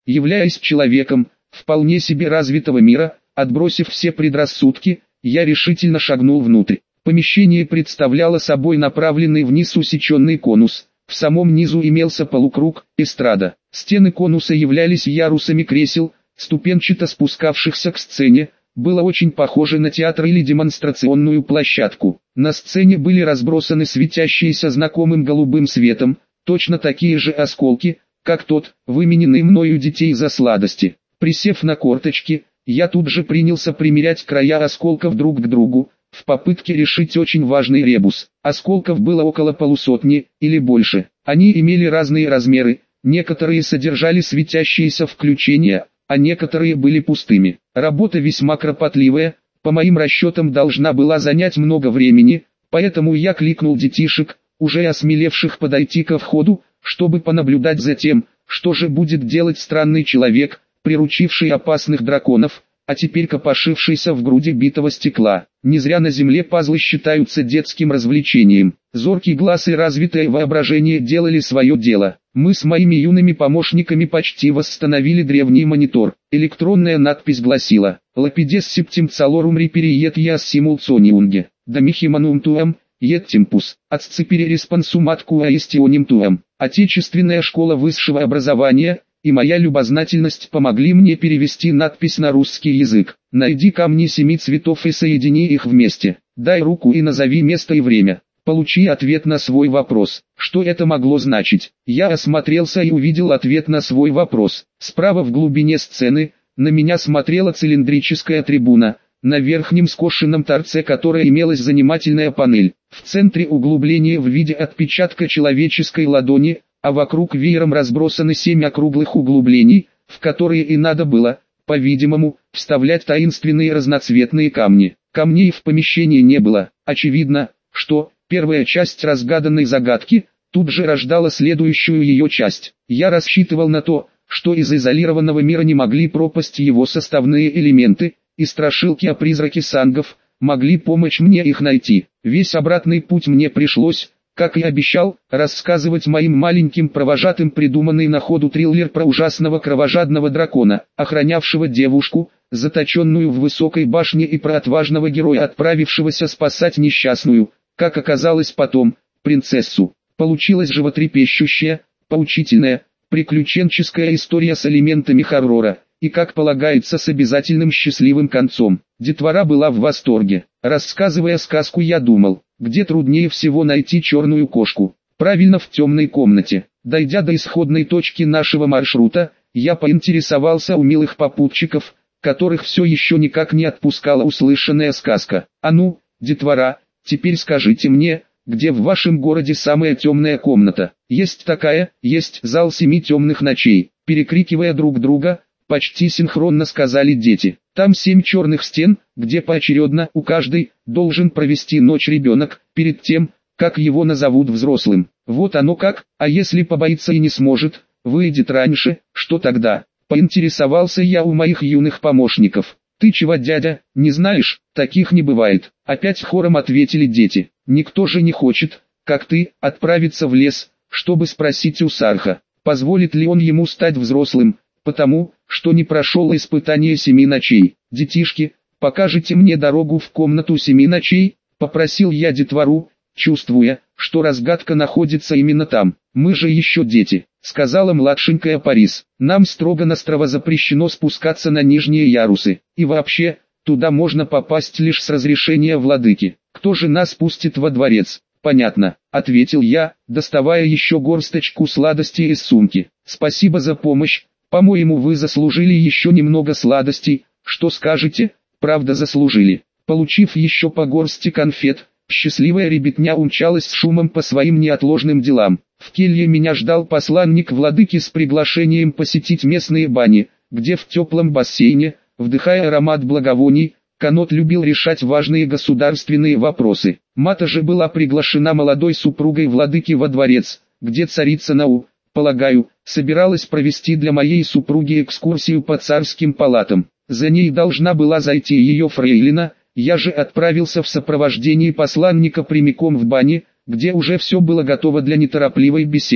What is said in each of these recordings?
являясь человеком, вполне себе развитого мира, отбросив все предрассудки, я решительно шагнул внутрь. Помещение представляло собой направленный вниз усеченный конус. В самом низу имелся полукруг, эстрада. Стены конуса являлись ярусами кресел, ступенчато спускавшихся к сцене. Было очень похоже на театр или демонстрационную площадку. На сцене были разбросаны светящиеся знакомым голубым светом, точно такие же осколки, как тот, вымененный мною детей за сладости. Присев на корточки, я тут же принялся примерять края осколков друг к другу, в попытке решить очень важный ребус. Осколков было около полусотни, или больше. Они имели разные размеры, некоторые содержали светящиеся включения, а некоторые были пустыми. Работа весьма кропотливая, по моим расчетам должна была занять много времени, поэтому я кликнул детишек, уже осмелевших подойти ко входу, чтобы понаблюдать за тем, что же будет делать странный человек, приручивший опасных драконов, а теперь копошившийся в груди битого стекла. Не зря на земле пазлы считаются детским развлечением. Зоркий глаз и развитое воображение делали свое дело. Мы с моими юными помощниками почти восстановили древний монитор. Электронная надпись гласила: «Lapidus septim calorum reperiet ias simulsoniunge, damihimanum tuam, et tempus, adscipere responsum ad quaestionem tuam». Отечественная школа высшего образования и моя любознательность помогли мне перевести надпись на русский язык. Найди камни 7 цветов и соедини их вместе. Дай руку и назови место и время. Получи ответ на свой вопрос. Что это могло значить? Я осмотрелся и увидел ответ на свой вопрос. Справа в глубине сцены, на меня смотрела цилиндрическая трибуна, на верхнем скошенном торце которой имелась занимательная панель. В центре углубление в виде отпечатка человеческой ладони, а вокруг веером разбросаны 7 округлых углублений, в которые и надо было, по-видимому, вставлять таинственные разноцветные камни. Камней в помещении не было. Очевидно, что первая часть разгаданной загадки тут же рождала следующую ее часть. Я рассчитывал на то, что из изолированного мира не могли пропасть его составные элементы, и страшилки о призраке сангов могли помочь мне их найти. Весь обратный путь мне пришлось, как и обещал, рассказывать моим маленьким провожатым придуманный на ходу триллер про ужасного кровожадного дракона, охранявшего девушку, заточенную в высокой башне, и про отважного героя, отправившегося спасать несчастную, как оказалось потом, принцессу. Получилась животрепещущая, поучительная, приключенческая история с элементами хоррора, и, как полагается, с обязательным счастливым концом. Детвора была в восторге. Рассказывая сказку, я думал, где труднее всего найти черную кошку. Правильно, в темной комнате. Дойдя до исходной точки нашего маршрута, я поинтересовался у милых попутчиков, которых все еще никак не отпускала услышанная сказка. А ну, детвора, теперь скажите мне, где в вашем городе самая темная комната? Есть такая, есть зал 7 темных ночей. Перекрикивая друг друга, почти синхронно сказали дети. Там 7 черных стен, где поочередно у каждой должен провести ночь ребенок, перед тем, как его назовут взрослым. Вот оно как, а если побоится и не сможет, выйдет раньше, что тогда? Поинтересовался я у моих юных помощников. Ты чего, дядя, не знаешь? Таких не бывает. Опять хором ответили дети. Никто же не хочет, как ты, отправиться в лес, чтобы спросить у Сарха, позволит ли он ему стать взрослым, потому что не прошел испытание 7 ночей. Детишки, покажите мне дорогу в комнату 7 ночей, попросил я детвору, чувствуя, что разгадка находится именно там. Мы же еще дети, сказала младшенькая Парис. Нам строго-настрого запрещено спускаться на нижние ярусы, и вообще, туда можно попасть лишь с разрешения владыки. Кто же нас пустит во дворец? Понятно, ответил я, доставая еще горсточку сладостей из сумки. Спасибо за помощь. По-моему, вы заслужили еще немного сладостей. Что скажете? Правда заслужили. Получив еще по горсти конфет, счастливая ребятня умчалась с шумом по своим неотложным делам. В келье меня ждал посланник владыки с приглашением посетить местные бани, где в теплом бассейне, вдыхая аромат благовоний, Канот любил решать важные государственные вопросы. Мата же была приглашена молодой супругой владыки во дворец, где царица Нау, полагаю, собиралась провести для моей супруги экскурсию по царским палатам. За ней должна была зайти ее фрейлина, я же отправился в сопровождении посланника прямиком в бане, где уже все было готово для неторопливой беседы.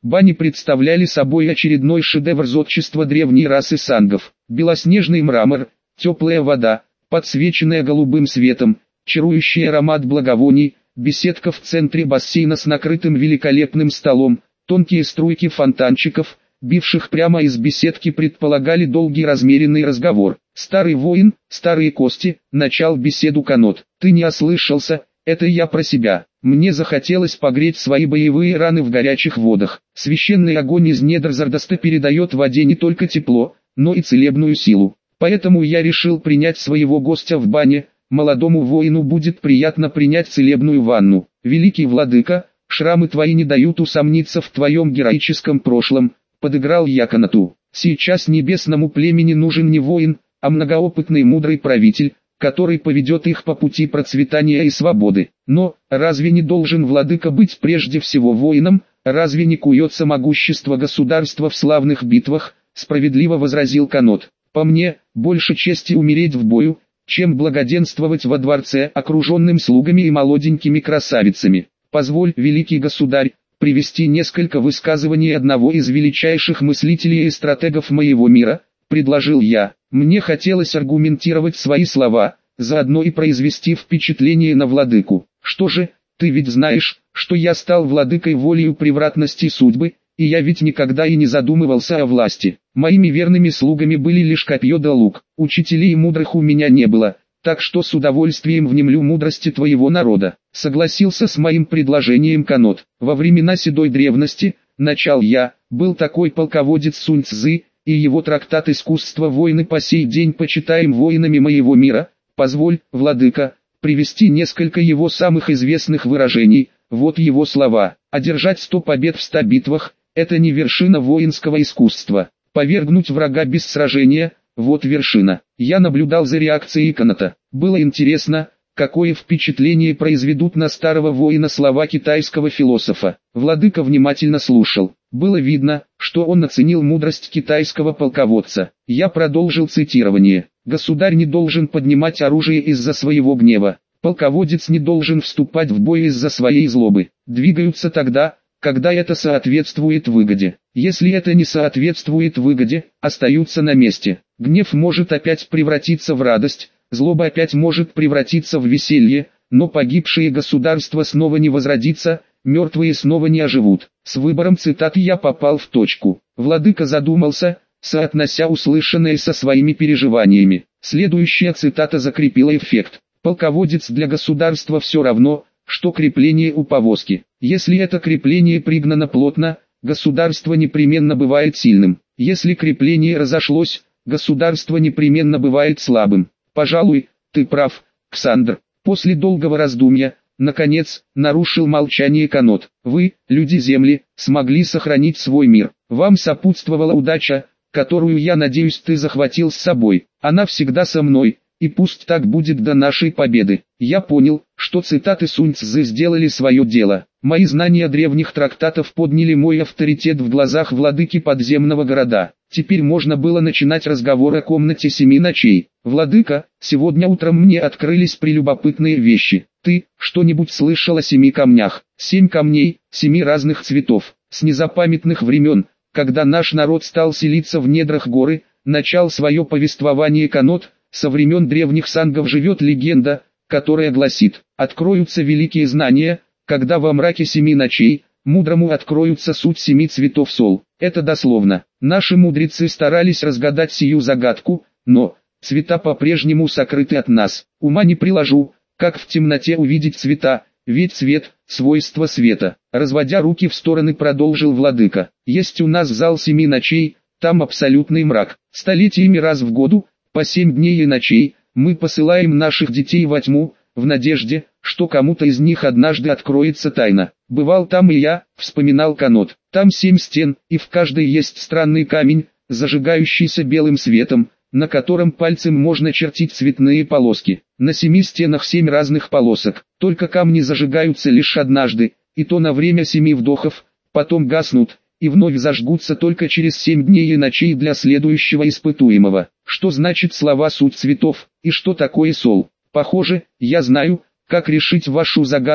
Бани представляли собой очередной шедевр зодчества древней расы сангов. Белоснежный мрамор, теплая вода, подсвеченная голубым светом, чарующий аромат благовоний, беседка в центре бассейна с накрытым великолепным столом, тонкие струйки фонтанчиков, бивших прямо из беседки, предполагали долгий размеренный разговор. «Старый воин, старые кости», — начал беседу Канот. «Ты не ослышался, это я про себя. Мне захотелось погреть свои боевые раны в горячих водах. Священный огонь из недр Зардаста передает воде не только тепло, но и целебную силу. Поэтому я решил принять своего гостя в бане. Молодому воину будет приятно принять целебную ванну. Великий владыка, шрамы твои не дают усомниться в твоем героическом прошлом», — подыграл я Каноту. «Сейчас небесному племени нужен не воин, а многоопытный мудрый правитель, который поведет их по пути процветания и свободы. Но, разве не должен владыка быть прежде всего воином, разве не куется могущество государства в славных битвах?» — справедливо возразил Канот. «По мне, больше чести умереть в бою, чем благоденствовать во дворце, окруженным слугами и молоденькими красавицами. Позволь, великий государь, привести несколько высказываний одного из величайших мыслителей и стратегов моего мира», — предложил я. Мне хотелось аргументировать свои слова, заодно и произвести впечатление на владыку. «Что же, ты ведь знаешь, что я стал владыкой волею превратности судьбы, и я ведь никогда и не задумывался о власти. Моими верными слугами были лишь копье да лук, учителей мудрых у меня не было, так что с удовольствием внемлю мудрости твоего народа», — согласился с моим предложением Канот. «Во времена седой древности, начал я, был такой полководец Сунь Цзы, и его трактат «Искусство войны» по сей день почитаем воинами моего мира. Позволь, владыка, привести несколько его самых известных выражений. Вот его слова: «Одержать 100 побед в 100 битвах – это не вершина воинского искусства. Повергнуть врага без сражения – вот вершина». Я наблюдал за реакцией Канота. Было интересно, какое впечатление произведут на старого воина слова китайского философа. Владыка внимательно слушал. Было видно, что он оценил мудрость китайского полководца. Я продолжил цитирование. «Государь не должен поднимать оружие из-за своего гнева. Полководец не должен вступать в бой из-за своей злобы. Двигаются тогда, когда это соответствует выгоде. Если это не соответствует выгоде, остаются на месте. Гнев может опять превратиться в радость, злоба опять может превратиться в веселье, но погибшее государство снова не возродится, мертвые снова не оживут». С выбором цитат я попал в точку. Владыка задумался, соотнося услышанное со своими переживаниями. Следующая цитата закрепила эффект. «Полководец для государства все равно, что крепление у повозки. Если это крепление пригнано плотно, государство непременно бывает сильным. Если крепление разошлось, государство непременно бывает слабым». «Пожалуй, ты прав, Ксандр». После долгого раздумья, наконец, нарушил молчание Канот. «Вы, люди Земли, смогли сохранить свой мир. Вам сопутствовала удача, которую, я надеюсь, ты захватил с собой. Она всегда со мной, и пусть так будет до нашей победы». Я понял, что цитаты Сунь Цзы сделали свое дело. Мои знания древних трактатов подняли мой авторитет в глазах владыки подземного города. Теперь можно было начинать разговор о комнате 7 ночей. «Владыка, сегодня утром мне открылись прелюбопытные вещи. Ты что-нибудь слышал о 7 камнях?» 7 камней, 7 разных цветов. С незапамятных времен, когда наш народ стал селиться в недрах горы, начал свое повествование Канот. Со времен древних сангов живет легенда, которая гласит: «Откроются великие знания, когда во мраке 7 ночей, мудрому откроются суть 7 цветов сол». Это дословно. Наши мудрецы старались разгадать сию загадку, но цвета по-прежнему сокрыты от нас. Ума не приложу, как в темноте увидеть цвета, ведь цвет – свойство света. Разводя руки в стороны, продолжил владыка. «Есть у нас зал 7 ночей, там абсолютный мрак. Столетиями раз в году, по 7 дней и ночей, мы посылаем наших детей во тьму, в надежде, что кому-то из них однажды откроется тайна. Бывал там и я», — вспоминал Канот. «Там 7 стен, и в каждой есть странный камень, зажигающийся белым светом, на котором пальцем можно чертить цветные полоски. На 7 стенах 7 разных полосок, только камни зажигаются лишь однажды, и то на время 7 вдохов, потом гаснут, и вновь зажгутся только через 7 дней и ночей для следующего испытуемого». Что значит слова «суть цветов» и что такое сол? Похоже, я знаю, как решить вашу загадку,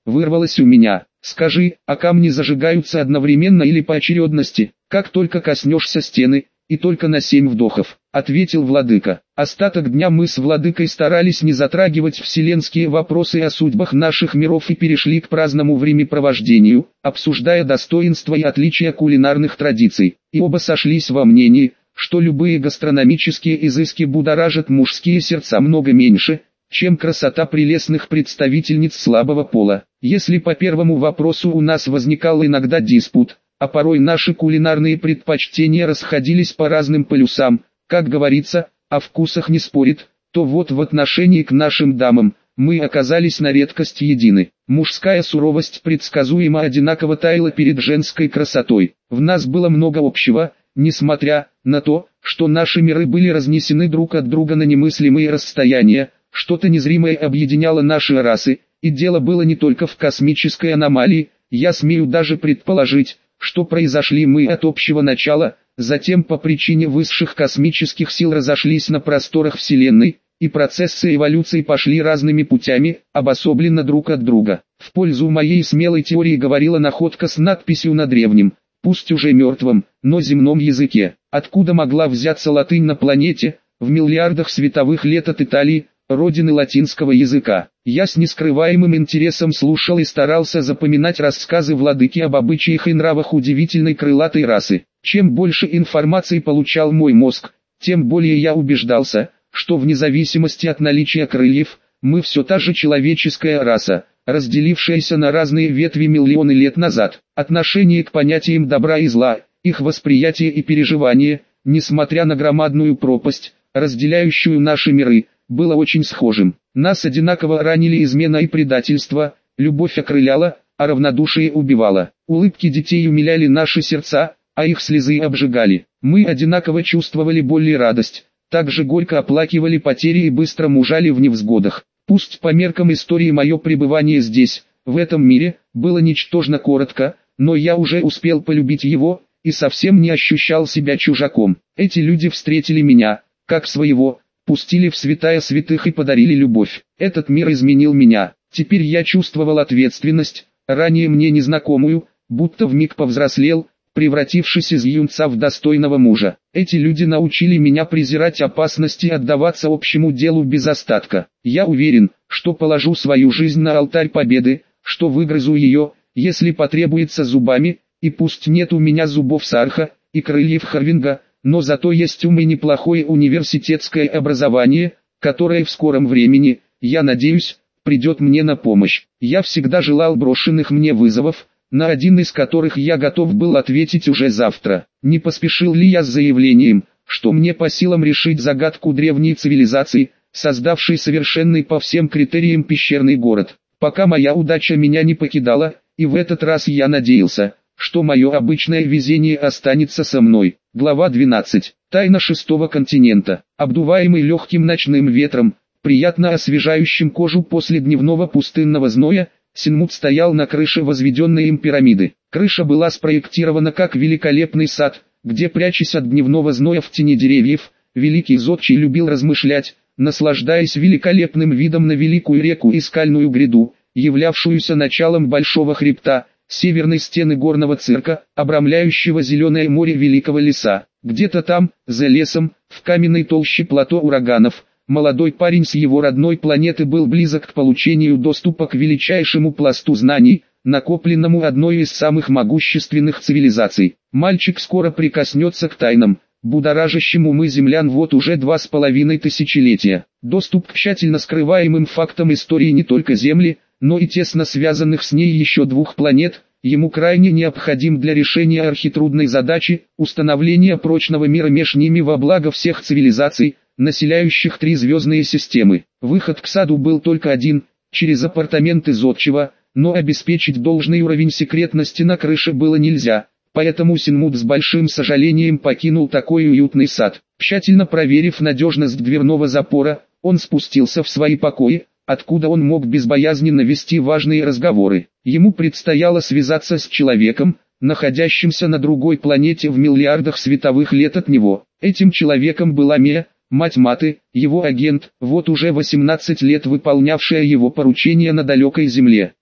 вырвалось у меня. Скажи, а камни зажигаются одновременно или по очередности, как только коснешься стены, и только на 7 вдохов, ответил владыка. Остаток дня мы с владыкой старались не затрагивать вселенские вопросы о судьбах наших миров и перешли к праздному времяпровождению, обсуждая достоинства и отличия кулинарных традиций, и оба сошлись во мнении, что любые гастрономические изыски будоражат мужские сердца много меньше, чем красота прелестных представительниц слабого пола. Если по первому вопросу у нас возникал иногда диспут, а порой наши кулинарные предпочтения расходились по разным полюсам, как говорится, о вкусах не спорит, то вот в отношении к нашим дамам, мы оказались на редкость едины. Мужская суровость предсказуемо одинаково таяла перед женской красотой. В нас было много общего, несмотря на то, что наши миры были разнесены друг от друга на немыслимые расстояния. Что-то незримое объединяло наши расы, и дело было не только в космической аномалии. Я смею даже предположить, что произошли мы от общего начала, затем по причине высших космических сил разошлись на просторах Вселенной, и процессы эволюции пошли разными путями, обособленно друг от друга. В пользу моей смелой теории говорила находка с надписью на древнем, пусть уже мертвом, но земном языке. Откуда могла взяться латынь на планете, в миллиардах световых лет от Италии, родины латинского языка? Я с нескрываемым интересом слушал и старался запоминать рассказы владыки об обычаях и нравах удивительной крылатой расы. Чем больше информации получал мой мозг, тем более я убеждался, что вне зависимости от наличия крыльев, мы все та же человеческая раса, разделившаяся на разные ветви миллионы лет назад. Отношение к понятиям добра и зла, их восприятие и переживание, несмотря на громадную пропасть, разделяющую наши миры, было очень схожим. Нас одинаково ранили измена и предательство, любовь окрыляла, а равнодушие убивало. Улыбки детей умиляли наши сердца, а их слезы обжигали. Мы одинаково чувствовали боль и радость, также горько оплакивали потери и быстро мужали в невзгодах. Пусть по меркам истории мое пребывание здесь, в этом мире, было ничтожно коротко, но я уже успел полюбить его, и совсем не ощущал себя чужаком. Эти люди встретили меня, как своего, пустили в святая святых и подарили любовь. Этот мир изменил меня. Теперь я чувствовал ответственность, ранее мне незнакомую, будто вмиг повзрослел, превратившись из юнца в достойного мужа. Эти люди научили меня презирать опасности и отдаваться общему делу без остатка. Я уверен, что положу свою жизнь на алтарь победы, что выгрызу ее, если потребуется зубами, и пусть нет у меня зубов Сарха и крыльев Харвинга, но зато есть ум и неплохое университетское образование, которое в скором времени, я надеюсь, придет мне на помощь. Я всегда желал брошенных мне вызовов, на один из которых я готов был ответить уже завтра. Не поспешил ли я с заявлением, что мне по силам решить загадку древней цивилизации, создавшей совершенный по всем критериям пещерный город? Пока моя удача меня не покидала, и в этот раз я надеялся, что мое обычное везение останется со мной. Глава 12. Тайна шестого континента. Обдуваемый легким ночным ветром, приятно освежающим кожу после дневного пустынного зноя, Синмут стоял на крыше возведенной им пирамиды. Крыша была спроектирована как великолепный сад, где, прячась от дневного зноя в тени деревьев, великий зодчий любил размышлять, наслаждаясь великолепным видом на великую реку и скальную гряду, являвшуюся началом большого хребта, северной стены горного цирка, обрамляющего зеленое море великого леса. Где-то там, за лесом, в каменной толще плато ураганов, молодой парень с его родной планеты был близок к получению доступа к величайшему пласту знаний, накопленному одной из самых могущественных цивилизаций. Мальчик скоро прикоснется к тайнам, будоражащим умы землян вот уже 2,5 тысячелетия. Доступ к тщательно скрываемым фактам истории не только Земли, но и тесно связанных с ней еще 2 планет, ему крайне необходим для решения архитрудной задачи, установления прочного мира меж ними во благо всех цивилизаций, населяющих 3 звездные системы. Выход к саду был только один, через апартаменты зодчего, но обеспечить должный уровень секретности на крыше было нельзя, поэтому Синмут с большим сожалением покинул такой уютный сад. Тщательно проверив надежность дверного запора, он спустился в свои покои, откуда он мог безбоязненно вести важные разговоры. Ему предстояло связаться с человеком, находящимся на другой планете в миллиардах световых лет от него. Этим человеком была Мия, мать Маты, его агент, вот уже 18 лет выполнявшая его поручения на далекой Земле.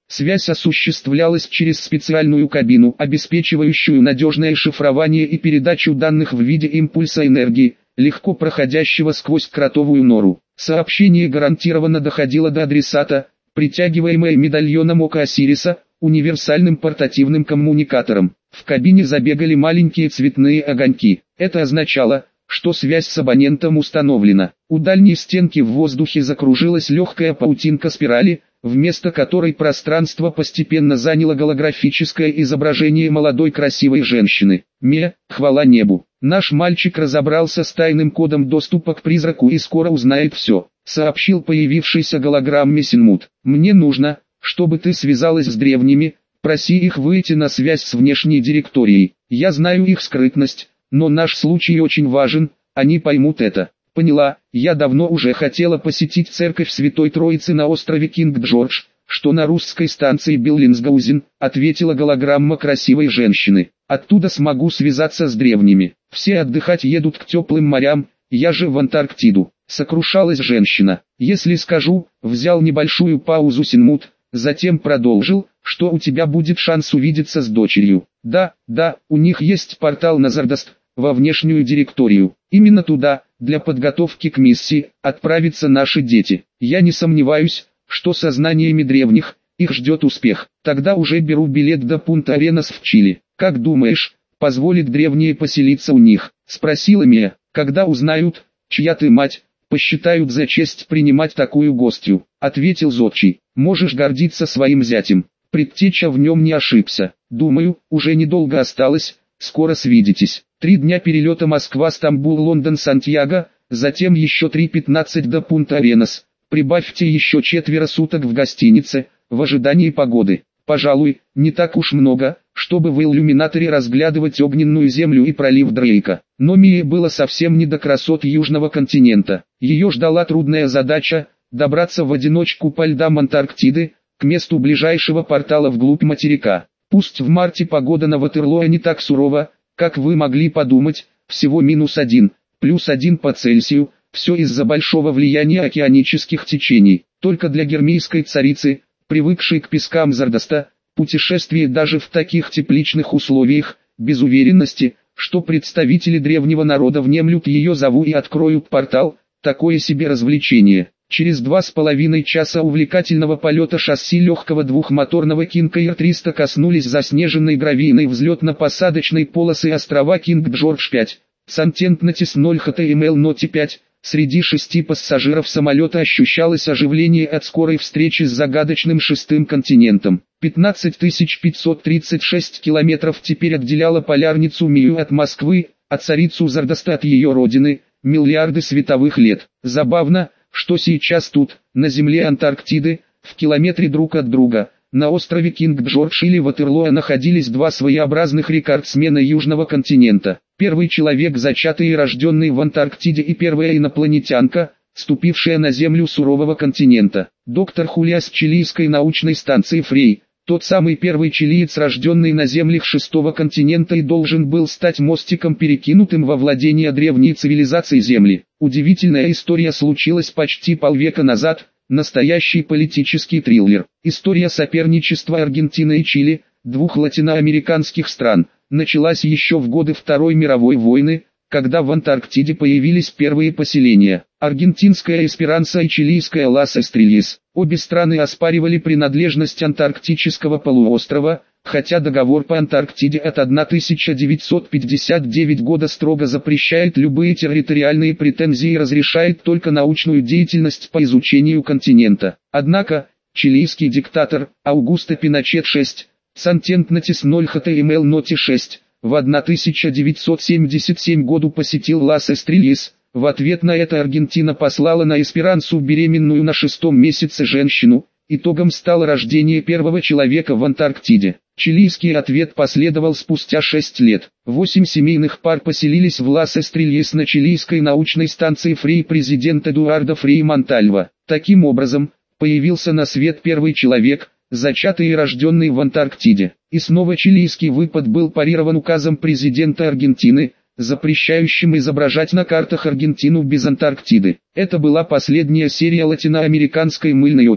Связь осуществлялась через специальную кабину, обеспечивающую надежное шифрование и передачу данных в виде импульса энергии, легко проходящего сквозь кротовую нору. Сообщение гарантированно доходило до адресата, притягиваемое медальоном Ока Осириса, универсальным портативным коммуникатором. В кабине забегали маленькие цветные огоньки. Это означало, что связь с абонентом установлена. У дальней стенки в воздухе закружилась легкая паутинка спирали, вместо которой пространство постепенно заняло голографическое изображение молодой красивой женщины. Хвала небу. Наш мальчик разобрался с тайным кодом доступа к призраку и скоро узнает все, сообщил появившийся голограмме Синмут. Мне нужно, чтобы ты связалась с древними, проси их выйти на связь с внешней директорией. Я знаю их скрытность, но наш случай очень важен, они поймут это. Поняла, я давно уже хотела посетить церковь Святой Троицы на острове Кинг-Джордж, что на русской станции Биллингсгаузен, ответила голограмма красивой женщины. Оттуда смогу связаться с древними. Все отдыхать едут к теплым морям, я же в Антарктиду. Сокрушалась женщина. Если скажу, взял небольшую паузу Синмут, затем продолжил, что у тебя будет шанс увидеться с дочерью. Да, у них есть портал на Зардаст, во внешнюю директорию. Именно туда, для подготовки к миссии, отправятся наши дети. Я не сомневаюсь, что со знаниями древних, их ждет успех. Тогда уже беру билет до Пунта-Аренас в Чили. Как думаешь, позволит древние поселиться у них? Спросила Мия. Когда узнают, чья ты мать, посчитают за честь принимать такую гостью, ответил Зодчий. Можешь гордиться своим зятем. Предтеча в нем не ошибся. Думаю, уже недолго осталось, скоро свидитесь. 3 дня перелета Москва-Стамбул-Лондон-Сантьяго, затем еще 3:15 до Пунта-Аренас. Прибавьте еще 4 суток в гостинице, в ожидании погоды. Пожалуй, не так уж много, чтобы в иллюминаторе разглядывать огненную землю и пролив Дрейка. Но Мии было совсем не до красот Южного континента. Ее ждала трудная задача – добраться в одиночку по льдам Антарктиды, к месту ближайшего портала вглубь материка. Пусть в марте погода на Ватерлоо не так сурова, как вы могли подумать, всего -1, +1 по Цельсию, все из-за большого влияния океанических течений. Только для гермийской царицы, привыкшей к пескам Зардаста, путешествие даже в таких тепличных условиях, без уверенности, что представители древнего народа внемлют ее зову и откроют портал, такое себе развлечение. Через 2,5 часа увлекательного полета шасси легкого двухмоторного King Air 300 коснулись заснеженной гравийной взлетно-посадочной полосы острова Кинг-Джордж-5, Сантентнатис 0 HTML Ноти 5. Среди 6 пассажиров самолета ощущалось оживление от скорой встречи с загадочным шестым континентом. 15536 километров теперь отделяла полярницу Мию от Москвы, а царицу Зардаста от ее родины, миллиарды световых лет. Забавно, что сейчас тут, на земле Антарктиды, в километре друг от друга, на острове Кинг-Джордж или Ватерлоо находились два своеобразных рекордсмена Южного континента. Первый человек, зачатый и рожденный в Антарктиде, и первая инопланетянка, ступившая на землю сурового континента. Доктор Хулиа с чилийской научной станции Фрей, тот самый первый чилиец, рожденный на землях шестого континента, и должен был стать мостиком, перекинутым во владение древней цивилизации Земли. Удивительная история случилась почти полвека назад, настоящий политический триллер. История соперничества Аргентины и Чили, двух латиноамериканских стран, началась еще в годы Второй мировой войны, когда в Антарктиде появились первые поселения. Аргентинская Эсперанса и чилийская Лас Эстрельес. Обе страны оспаривали принадлежность антарктического полуострова, хотя договор по Антарктиде от 1959 года строго запрещает любые территориальные претензии и разрешает только научную деятельность по изучению континента. Однако, чилийский диктатор Аугусто Пиночет 6, Сантентнатис 0 HTML Ноти 6, в 1977 году посетил Лас Эстрельес. В ответ на это Аргентина послала на Эсперансу беременную на 6-м месяце женщину. Итогом стало рождение первого человека в Антарктиде. Чилийский ответ последовал спустя 6 лет. 8 семейных пар поселились в Лас Эстрельес на чилийской научной станции Фрей президент Эдуардо Фрей Монтальва. Таким образом, появился на свет первый человек, зачатый и рожденный в Антарктиде. И снова чилийский выпад был парирован указом президента Аргентины, запрещающим изображать на картах Аргентину без Антарктиды. Это была последняя серия латиноамериканской мыльной оперы.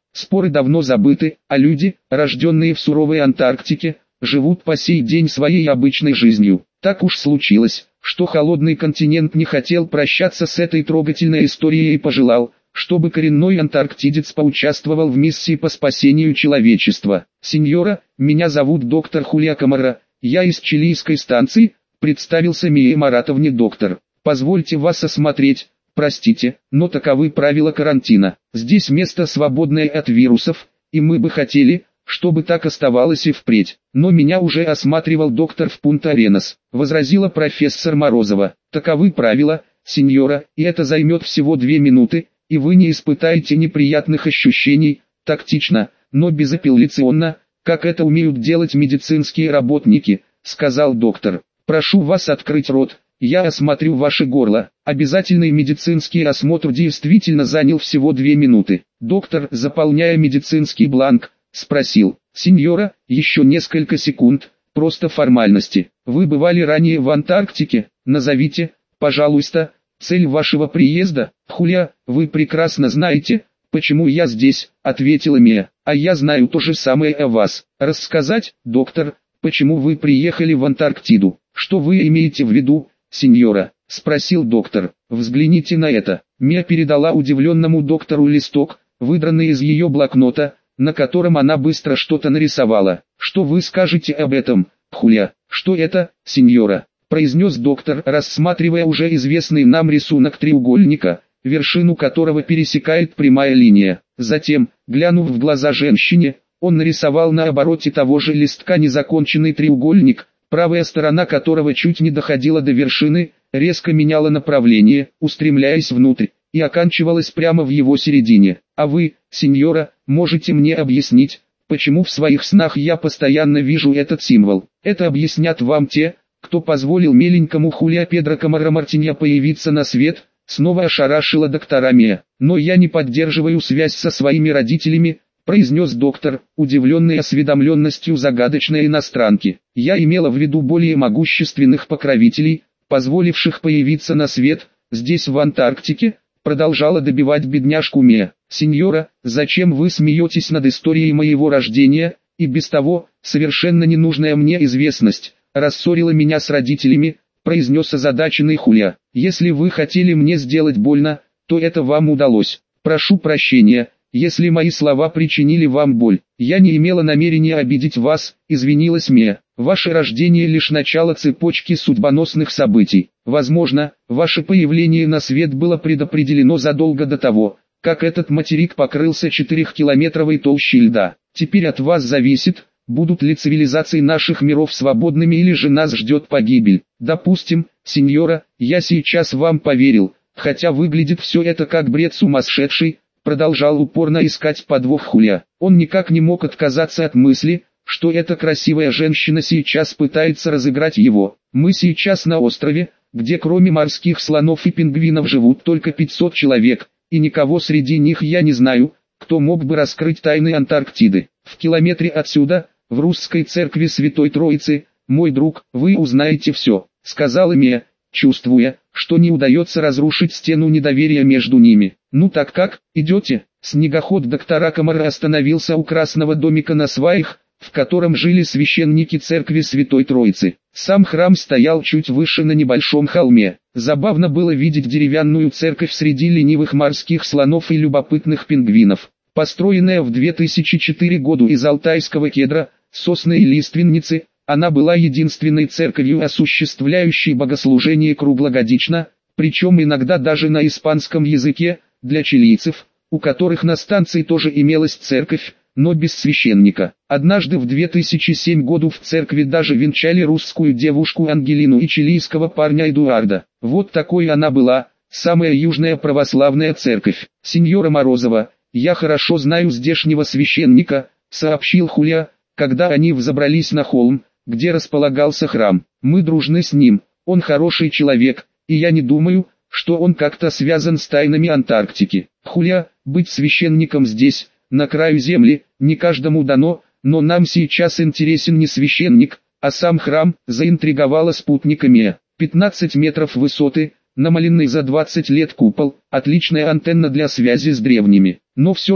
Споры давно забыты, а люди, рожденные в суровой Антарктике, живут по сей день своей обычной жизнью. Так уж случилось, что холодный континент не хотел прощаться с этой трогательной историей и пожелал, чтобы коренной антарктидец поучаствовал в миссии по спасению человечества. «Сеньора, меня зовут доктор Хулия Камара, я из чилийской станции», представился Мие Маратовне доктор. «Позвольте вас осмотреть, простите, но таковы правила карантина. Здесь место свободное от вирусов, и мы бы хотели, чтобы так оставалось и впредь. Но меня уже осматривал доктор в Пунта-Аренас», возразила профессор Морозова. «Таковы правила, сеньора, и это займет всего 2 минуты, и вы не испытаете неприятных ощущений, тактично, но безапелляционно, как это умеют делать медицинские работники», сказал доктор. «Прошу вас открыть рот, я осмотрю ваше горло». Обязательный медицинский осмотр действительно занял всего 2 минуты. Доктор, заполняя медицинский бланк, спросил: «Сеньора, еще несколько секунд, просто формальности. Вы бывали ранее в Антарктике? Назовите, пожалуйста, цель вашего приезда». «Хулия, вы прекрасно знаете, почему я здесь», ответила Мия. «А я знаю то же самое о вас. Рассказать, доктор, почему вы приехали в Антарктиду?» «Что вы имеете в виду, сеньора?» спросил доктор. «Взгляните на это». Мия передала удивленному доктору листок, выдранный из ее блокнота, на котором она быстро что-то нарисовала. «Что вы скажете об этом, Хулия?» «Что это, сеньора?» произнес доктор, рассматривая уже известный нам рисунок треугольника, вершину которого пересекает прямая линия. Затем, глянув в глаза женщине, он нарисовал на обороте того же листка незаконченный треугольник, правая сторона которого чуть не доходила до вершины, резко меняла направление, устремляясь внутрь, и оканчивалась прямо в его середине. «А вы, сеньора, можете мне объяснить, почему в своих снах я постоянно вижу этот символ?» «Это объяснят вам те, кто позволил миленькому Хулиа Педро Камара Мартинья появиться на свет», снова ошарашила доктора Мия. «Но я не поддерживаю связь со своими родителями», произнес доктор, удивленный осведомленностью загадочной иностранки. «Я имела в виду более могущественных покровителей, позволивших появиться на свет, здесь в Антарктике», продолжала добивать бедняжку Мия. «Сеньора, зачем вы смеетесь над историей моего рождения, и без того, совершенно ненужная мне известность, рассорила меня с родителями», произнес озадаченный Хулиа. «Если вы хотели мне сделать больно, то это вам удалось. Прошу прощения, если мои слова причинили вам боль. Я не имела намерения обидеть вас», извинилась Мия. «Ваше рождение лишь начало цепочки судьбоносных событий. Возможно, ваше появление на свет было предопределено задолго до того, как этот материк покрылся 4-километровой толщей льда. Теперь от вас зависит, будут ли цивилизации наших миров свободными или же нас ждет погибель. Допустим, сеньора, я сейчас вам поверил, хотя выглядит все это как бред сумасшедший», продолжал упорно искать подвох Хулиа. Он никак не мог отказаться от мысли, что эта красивая женщина сейчас пытается разыграть его. «Мы сейчас на острове, где кроме морских слонов и пингвинов живут только 500 человек, и никого среди них я не знаю, кто мог бы раскрыть тайны Антарктиды. В километре отсюда, в русской церкви Святой Троицы, мой друг, вы узнаете все», сказала Мия, чувствуя, что не удается разрушить стену недоверия между ними. «Ну так как, идете?» Снегоход доктора Камара остановился у красного домика на сваях, в котором жили священники церкви Святой Троицы. Сам храм стоял чуть выше на небольшом холме. Забавно было видеть деревянную церковь среди ленивых морских слонов и любопытных пингвинов. Построенная в 2004 году из алтайского кедра, сосны и лиственницы, она была единственной церковью, осуществляющей богослужение круглогодично, причем иногда даже на испанском языке, для чилийцев, у которых на станции тоже имелась церковь, но без священника. Однажды в 2007 году в церкви даже венчали русскую девушку Ангелину и чилийского парня Эдуарда. Вот такой она была, самая южная православная церковь. «Сеньора Морозова, я хорошо знаю здешнего священника», сообщил Хулиа, когда они взобрались на холм, где располагался храм. «Мы дружны с ним, он хороший человек, и я не думаю, что он как-то связан с тайнами Антарктики. Хулиа, быть священником здесь, на краю земли, не каждому дано, но нам сейчас интересен не священник, а сам храм», заинтриговала спутника Мия. 15 метров высоты, намаленный за 20 лет купол, отличная антенна для связи с древними. Но все же,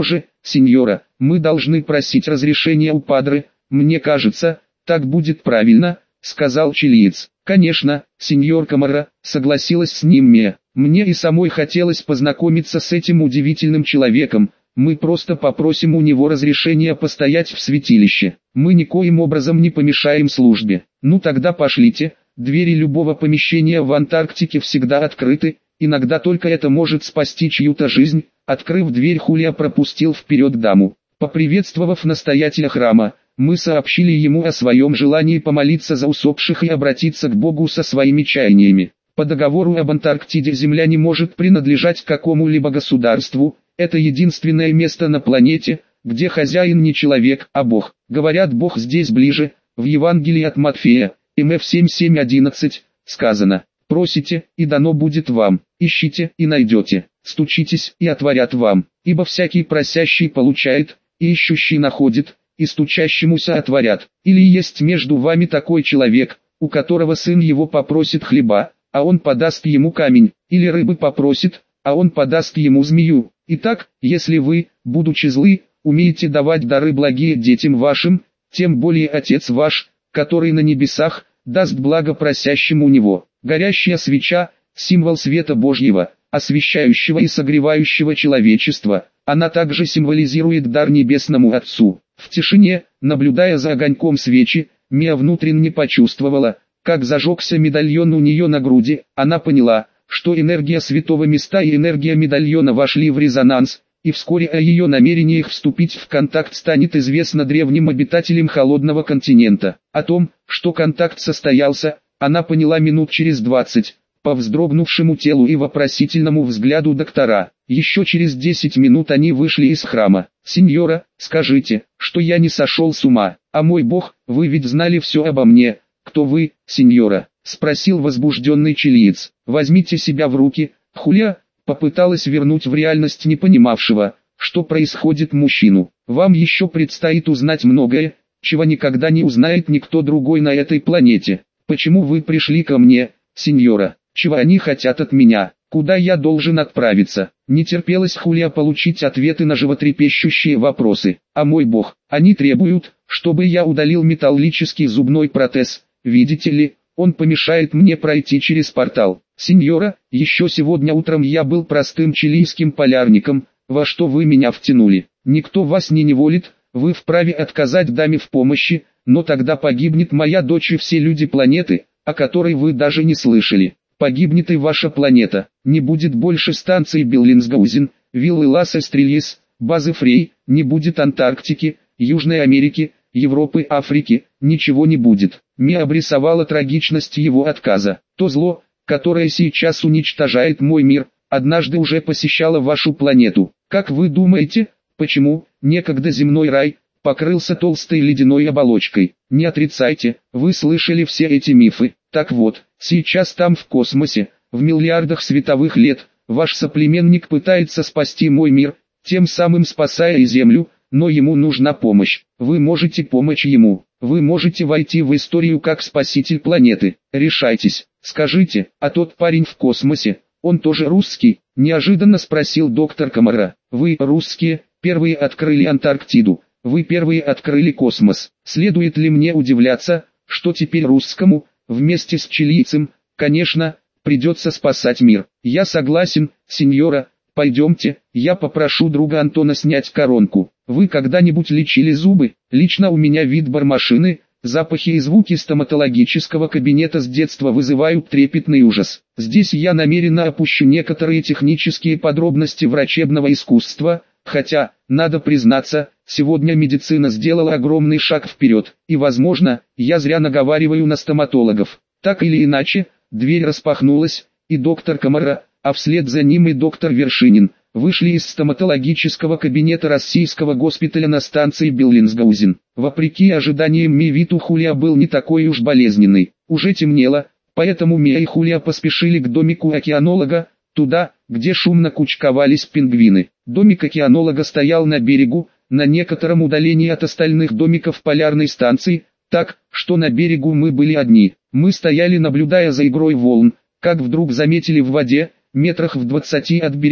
сеньора, мы должны просить разрешения у падре, мне кажется, так будет правильно, сказал чилиец. Конечно, сеньор Камара, согласилась с ним Мия. Мне и самой хотелось познакомиться с этим удивительным человеком. Мы просто попросим у него разрешения постоять в святилище. Мы никоим образом не помешаем службе. Ну тогда пошлите. Двери любого помещения в Антарктике всегда открыты. Иногда только это может спасти чью-то жизнь. Открыв дверь, Хулиа пропустил вперед даму. Поприветствовав настоятеля храма, мы сообщили ему о своем желании помолиться за усопших и обратиться к Богу со своими чаяниями. По договору об Антарктиде Земля не может принадлежать какому-либо государству. Это единственное место на планете, где хозяин не человек, а Бог. Говорят, Бог здесь ближе. В Евангелии от Матфея, МФ 77:11, сказано: «Просите, и дано будет вам, ищите, и найдете, стучитесь, и отворят вам, ибо всякий просящий получает, и ищущий находит, и стучащемуся отворят». Или есть между вами такой человек, у которого сын его попросит хлеба, а он подаст ему камень, или рыбы попросит, а он подаст ему змею? Итак, если вы, будучи злы, умеете давать дары благие детям вашим, тем более Отец ваш, который на небесах, даст благо просящему у него. Горящая свеча – символ света Божьего, освещающего и согревающего человечество. Она также символизирует дар Небесному Отцу. В тишине, наблюдая за огоньком свечи, Мия внутренне почувствовала, как зажегся медальон у нее на груди. Она поняла, что энергия святого места и энергия медальона вошли в резонанс, и вскоре о ее намерениях вступить в контакт станет известно древним обитателям холодного континента. О том, что контакт состоялся, она поняла минут через 20, по вздрогнувшему телу и вопросительному взгляду доктора. Еще через 10 минут они вышли из храма. «Сеньора, скажите, что я не сошел с ума, а мой Бог, вы ведь знали все обо мне. Кто вы, сеньора?» — спросил возбужденный чилиец. «Возьмите себя в руки». Хулиа попыталась вернуть в реальность не понимавшего, что происходит мужчину. «Вам еще предстоит узнать многое, чего никогда не узнает никто другой на этой планете. Почему вы пришли ко мне, сеньора? Чего они хотят от меня? Куда я должен отправиться?» Не терпелось Хулиа получить ответы на животрепещущие вопросы. «А мой Бог, они требуют, чтобы я удалил металлический зубной протез. Видите ли, он помешает мне пройти через портал. Сеньора, еще сегодня утром я был простым чилийским полярником, во что вы меня втянули. Никто вас не неволит, вы вправе отказать даме в помощи, но тогда погибнет моя дочь и все люди планеты, о которой вы даже не слышали. Погибнет и ваша планета. Не будет больше станций Беллинсгаузен, виллы Лас-Эстрельес, базы Фрей, не будет Антарктики, Южной Америки, Европы, Африки, ничего не будет». Мия обрисовала трагичность его отказа. «То зло, которое сейчас уничтожает мой мир, однажды уже посещало вашу планету. Как вы думаете, почему некогда земной рай покрылся толстой ледяной оболочкой? Не отрицайте, вы слышали все эти мифы. Так вот, сейчас там в космосе, в миллиардах световых лет, ваш соплеменник пытается спасти мой мир, тем самым спасая и Землю, но ему нужна помощь. Вы можете помочь ему. Вы можете войти в историю как спаситель планеты. Решайтесь. Скажите, а тот парень в космосе, он тоже русский?» — неожиданно спросил доктор Камара. «Вы, русские, первые открыли Антарктиду. Вы первые открыли космос. Следует ли мне удивляться, что теперь русскому, вместе с чилийцем, конечно, придется спасать мир?» «Я согласен, сеньора. Пойдемте, я попрошу друга Антона снять коронку. Вы когда-нибудь лечили зубы? Лично у меня вид бармашины, запахи и звуки стоматологического кабинета с детства вызывают трепетный ужас. Здесь я намеренно опущу некоторые технические подробности врачебного искусства, хотя, надо признаться, сегодня медицина сделала огромный шаг вперед, и возможно, я зря наговариваю на стоматологов». Так или иначе, дверь распахнулась, и доктор Камара, а вслед за ним и доктор Вершинин, вышли из стоматологического кабинета российского госпиталя на станции Беллинсгаузен. Вопреки ожиданиям Мии, вид у Хулиа был не такой уж болезненный. Уже темнело, поэтому Мия и Хулиа поспешили к домику океанолога, туда, где шумно кучковались пингвины. Домик океанолога стоял на берегу, на некотором удалении от остальных домиков полярной станции, так, что на берегу мы были одни. Мы стояли, наблюдая за игрой волн, как вдруг заметили в воде, метрах в 20 от берега,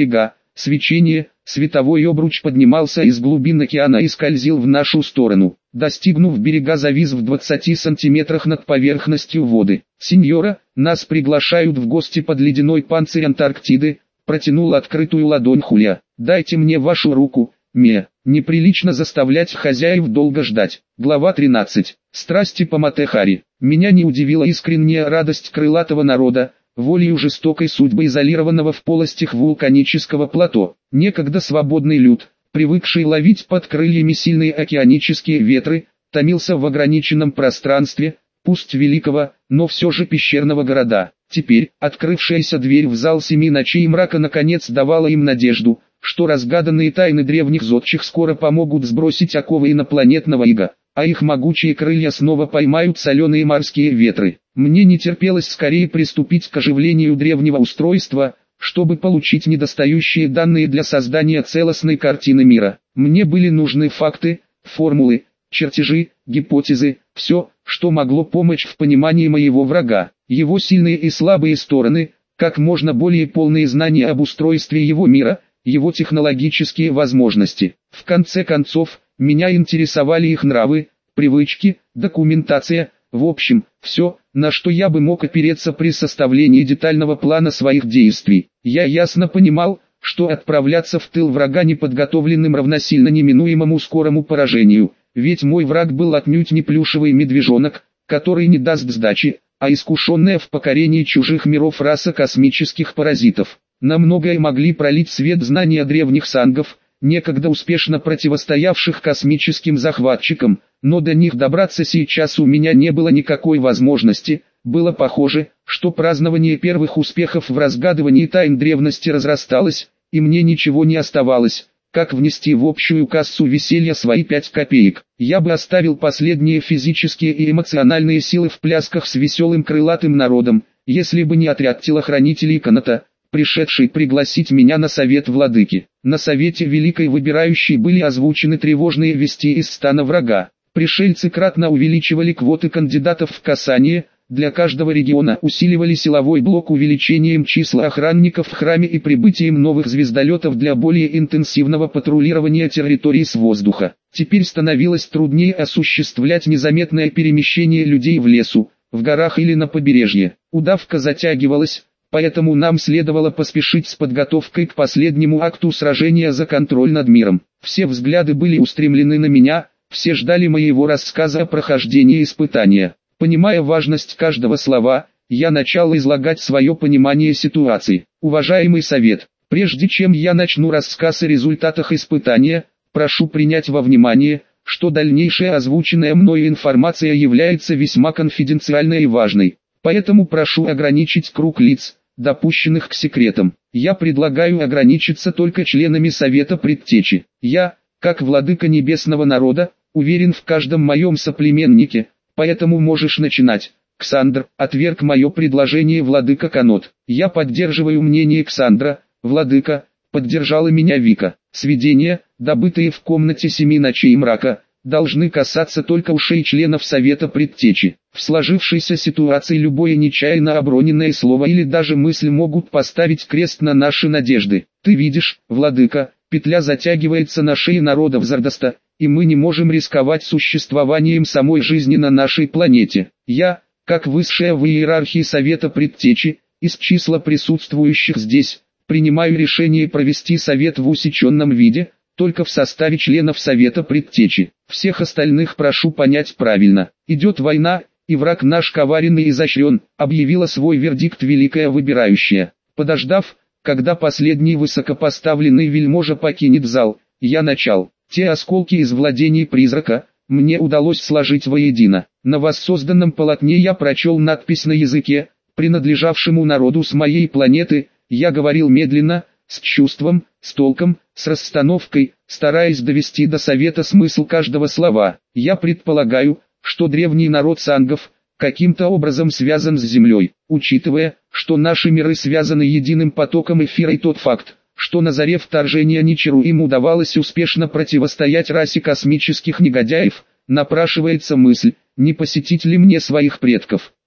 свечение, световой обруч поднимался из глубин океана и скользил в нашу сторону. Достигнув берега, завис в 20 сантиметрах над поверхностью воды. «Сеньора, нас приглашают в гости под ледяной панцирь Антарктиды», протянул открытую ладонь Хулия. «Дайте мне вашу руку, Мия». Неприлично заставлять хозяев долго ждать. Глава 13. Страсти по Матэ-Хари. Меня не удивила искренняя радость крылатого народа, волею жестокой судьбы изолированного в полостях вулканического плато. Некогда свободный люд, привыкший ловить под крыльями сильные океанические ветры, томился в ограниченном пространстве, пусть великого, но все же пещерного города. Теперь, открывшаяся дверь в зал 7 ночей мрака наконец давала им надежду, что разгаданные тайны древних зодчих скоро помогут сбросить оковы инопланетного ига, а их могучие крылья снова поймают соленые морские ветры. Мне не терпелось скорее приступить к оживлению древнего устройства, чтобы получить недостающие данные для создания целостной картины мира. Мне были нужны факты, формулы, чертежи, гипотезы, все, что могло помочь в понимании моего врага, его сильные и слабые стороны, как можно более полные знания об устройстве его мира, его технологические возможности. В конце концов, меня интересовали их нравы, привычки, документация, в общем, все, на что я бы мог опереться при составлении детального плана своих действий. Я ясно понимал, что отправляться в тыл врага неподготовленным равносильно неминуемому скорому поражению, ведь мой враг был отнюдь не плюшевый медвежонок, который не даст сдачи, а искушенная в покорении чужих миров раса космических паразитов. На многое могли пролить свет знания древних сангов, некогда успешно противостоявших космическим захватчикам, но до них добраться сейчас у меня не было никакой возможности. Было похоже, что празднование первых успехов в разгадывании тайн древности разрасталось, и мне ничего не оставалось, как внести в общую кассу веселья свои 5 копеек. Я бы оставил последние физические и эмоциональные силы в плясках с веселым крылатым народом, если бы не отряд телохранителей Каната, пришедший пригласить меня на совет владыки. На совете Великой Выбирающей были озвучены тревожные вести из стана врага. Пришельцы кратно увеличивали квоты кандидатов в касание, для каждого региона усиливали силовой блок увеличением числа охранников в храме и прибытием новых звездолетов для более интенсивного патрулирования территорий с воздуха. Теперь становилось труднее осуществлять незаметное перемещение людей в лесу, в горах или на побережье. Удавка затягивалась, поэтому нам следовало поспешить с подготовкой к последнему акту сражения за контроль над миром. Все взгляды были устремлены на меня, все ждали моего рассказа о прохождении испытания. Понимая важность каждого слова, я начал излагать свое понимание ситуации. Уважаемый совет, прежде чем я начну рассказ о результатах испытания, прошу принять во внимание, что дальнейшая озвученная мною информация является весьма конфиденциальной и важной. Поэтому прошу ограничить круг лиц, допущенных к секретам. Я предлагаю ограничиться только членами Совета Предтечи. Я, как владыка небесного народа, уверен в каждом моем соплеменнике, поэтому можешь начинать. Ксандр, отверг мое предложение владыка Канот. Я поддерживаю мнение Ксандра, владыка, поддержала меня Вика. Сведения, добытые в комнате 7 ночей мрака, должны касаться только ушей членов Совета Предтечи. В сложившейся ситуации любое нечаянно оброненное слово или даже мысль могут поставить крест на наши надежды. Ты видишь, владыка, петля затягивается на шее народов Зардоста, и мы не можем рисковать существованием самой жизни на нашей планете. Я, как высшая в иерархии Совета Предтечи, из числа присутствующих здесь, принимаю решение провести совет в усеченном виде, только в составе членов Совета Предтечи. Всех остальных прошу понять правильно. Идет война, и враг наш коварен и изощрен, объявила свой вердикт Великая Выбирающая. Подождав, когда последний высокопоставленный вельможа покинет зал, я начал. Те осколки из владений призрака, мне удалось сложить воедино. На воссозданном полотне я прочел надпись на языке, принадлежавшему народу с моей планеты. Я говорил медленно, с чувством, с толком, с расстановкой, стараясь довести до совета смысл каждого слова. Я предполагаю, что древний народ сангов каким-то образом связан с Землей, учитывая, что наши миры связаны единым потоком эфира, и тот факт, что на заре вторжения Ничеру им удавалось успешно противостоять расе космических негодяев, напрашивается мысль, не посетить ли мне своих предков.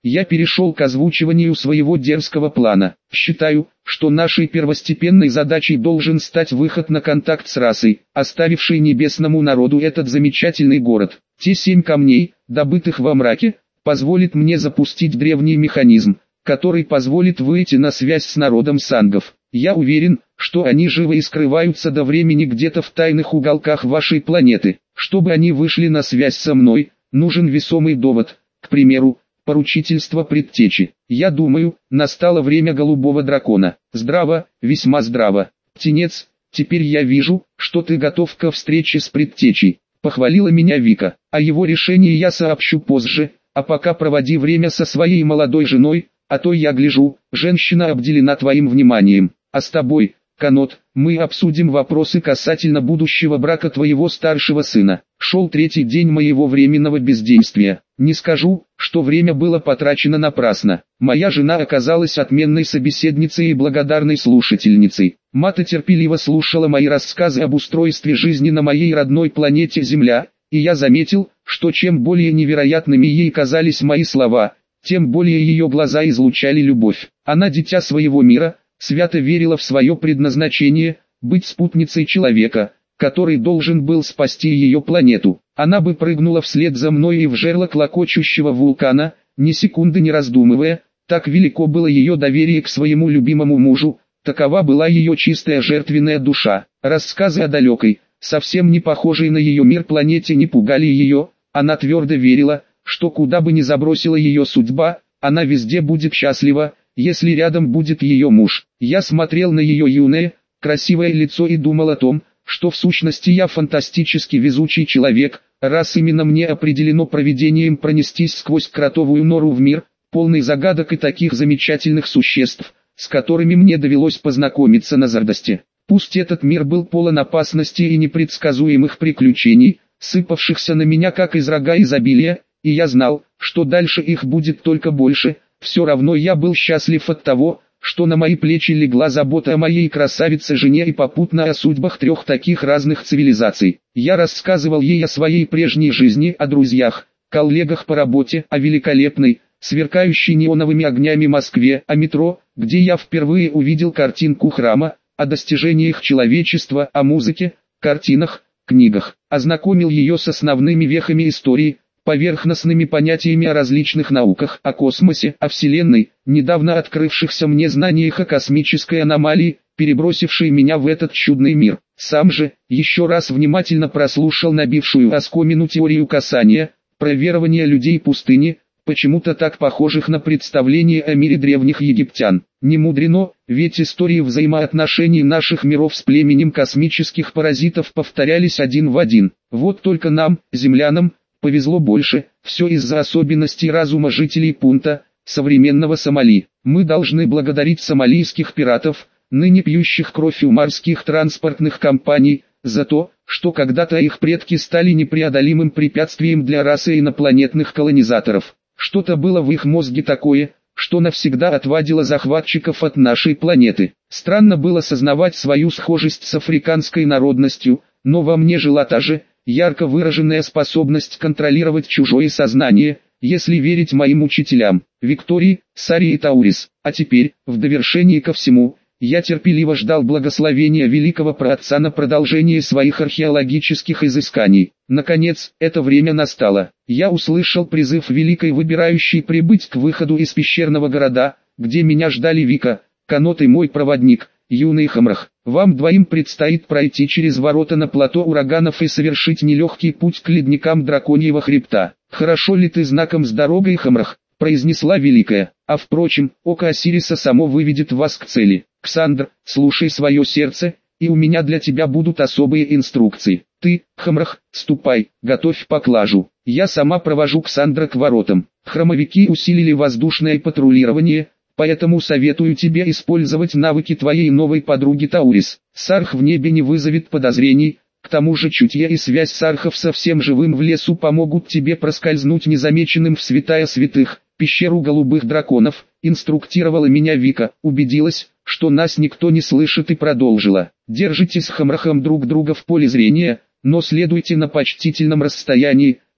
я перешел к озвучиванию своего дерзкого плана. Считаю, что нашей первостепенной задачей должен стать выход на контакт с расой, оставившей небесному народу этот замечательный город. Те 7 камней, добытых во мраке, позволит мне запустить древний механизм, который позволит выйти на связь с народом сангов. Я уверен, что они живы и скрываются до времени где-то в тайных уголках вашей планеты. Чтобы они вышли на связь со мной, нужен весомый довод, к примеру, поручительство предтечи. Я думаю, настало время голубого дракона. Здраво, весьма здраво. Птенец, теперь я вижу, что ты готов ко встрече с предтечей. Похвалила меня Вика. О его решении я сообщу позже, а пока проводи время со своей молодой женой, а то я гляжу, женщина обделена твоим вниманием. А с тобой, Канот, мы обсудим вопросы касательно будущего брака твоего старшего сына. Шел 3-й день моего временного бездействия. Не скажу, что время было потрачено напрасно. Моя жена оказалась отменной собеседницей и благодарной слушательницей. Мата терпеливо слушала мои рассказы об устройстве жизни на моей родной планете Земля, и я заметил, что чем более невероятными ей казались мои слова, тем более ее глаза излучали любовь. Она дитя своего мира, свято верила в свое предназначение, быть спутницей человека, который должен был спасти ее планету. Она бы прыгнула вслед за мной и в жерло клокочущего вулкана, ни секунды не раздумывая, так велико было ее доверие к своему любимому мужу, такова была ее чистая жертвенная душа. Рассказы о далекой, совсем не похожей на ее мир планете не пугали ее, она твердо верила, что куда бы ни забросила ее судьба, она везде будет счастлива, если рядом будет ее муж. Я смотрел на ее юное, красивое лицо и думал о том, что в сущности я фантастически везучий человек, раз именно мне определено провидением пронестись сквозь кротовую нору в мир, полный загадок и таких замечательных существ, с которыми мне довелось познакомиться на Зардосте. Пусть этот мир был полон опасностей и непредсказуемых приключений, сыпавшихся на меня как из рога изобилия, и я знал, что дальше их будет только больше, все равно я был счастлив от того, что на мои плечи легла забота о моей красавице-жене и попутно о судьбах 3 таких разных цивилизаций. Я рассказывал ей о своей прежней жизни, о друзьях, коллегах по работе, о великолепной, сверкающей неоновыми огнями Москве, о метро, где я впервые увидел картинку храма, о достижениях человечества, о музыке, картинах, книгах. Ознакомил ее с основными вехами истории, поверхностными понятиями о различных науках, о космосе, о Вселенной, недавно открывшихся мне знаниях о космической аномалии, перебросившей меня в этот чудный мир. Сам же, еще раз внимательно прослушал набившую оскомину теорию касания, про верования людей пустыни, почему-то так похожих на представления о мире древних египтян. Не мудрено, ведь истории взаимоотношений наших миров с племенем космических паразитов повторялись один в один. Вот только нам, землянам, повезло больше, все из-за особенностей разума жителей пункта, современного Сомали. Мы должны благодарить сомалийских пиратов, ныне пьющих кровь у морских транспортных компаний, за то, что когда-то их предки стали непреодолимым препятствием для расы инопланетных колонизаторов. Что-то было в их мозге такое, что навсегда отвадило захватчиков от нашей планеты. Странно было сознавать свою схожесть с африканской народностью, но во мне жила та же, ярко выраженная способность контролировать чужое сознание, если верить моим учителям, Виктории, Сари и Таурис. А теперь, в довершении ко всему, я терпеливо ждал благословения великого праотца на продолжение своих археологических изысканий. Наконец, это время настало. Я услышал призыв великой выбирающей прибыть к выходу из пещерного города, где меня ждали Вика, Канот и мой проводник, юный Хамрах. Вам двоим предстоит пройти через ворота на плато ураганов и совершить нелегкий путь к ледникам Драконьего хребта. Хорошо ли ты знаком с дорогой, Хамрах? Произнесла великая. А впрочем, око Осириса само выведет вас к цели. Ксандр, слушай свое сердце, и у меня для тебя будут особые инструкции. Ты, Хамрах, ступай, готовь поклажу. Я сама провожу Ксандра к воротам. Хромовики усилили воздушное патрулирование, поэтому советую тебе использовать навыки твоей новой подруги Таурис. Сарх в небе не вызовет подозрений, к тому же чутье и связь сархов со всем живым в лесу помогут тебе проскользнуть незамеченным в святая святых, пещеру голубых драконов. Инструктировала меня Вика, убедилась, что нас никто не слышит и продолжила. Держите с Хамрахом друг друга в поле зрения, но следуйте на почтительном расстоянии,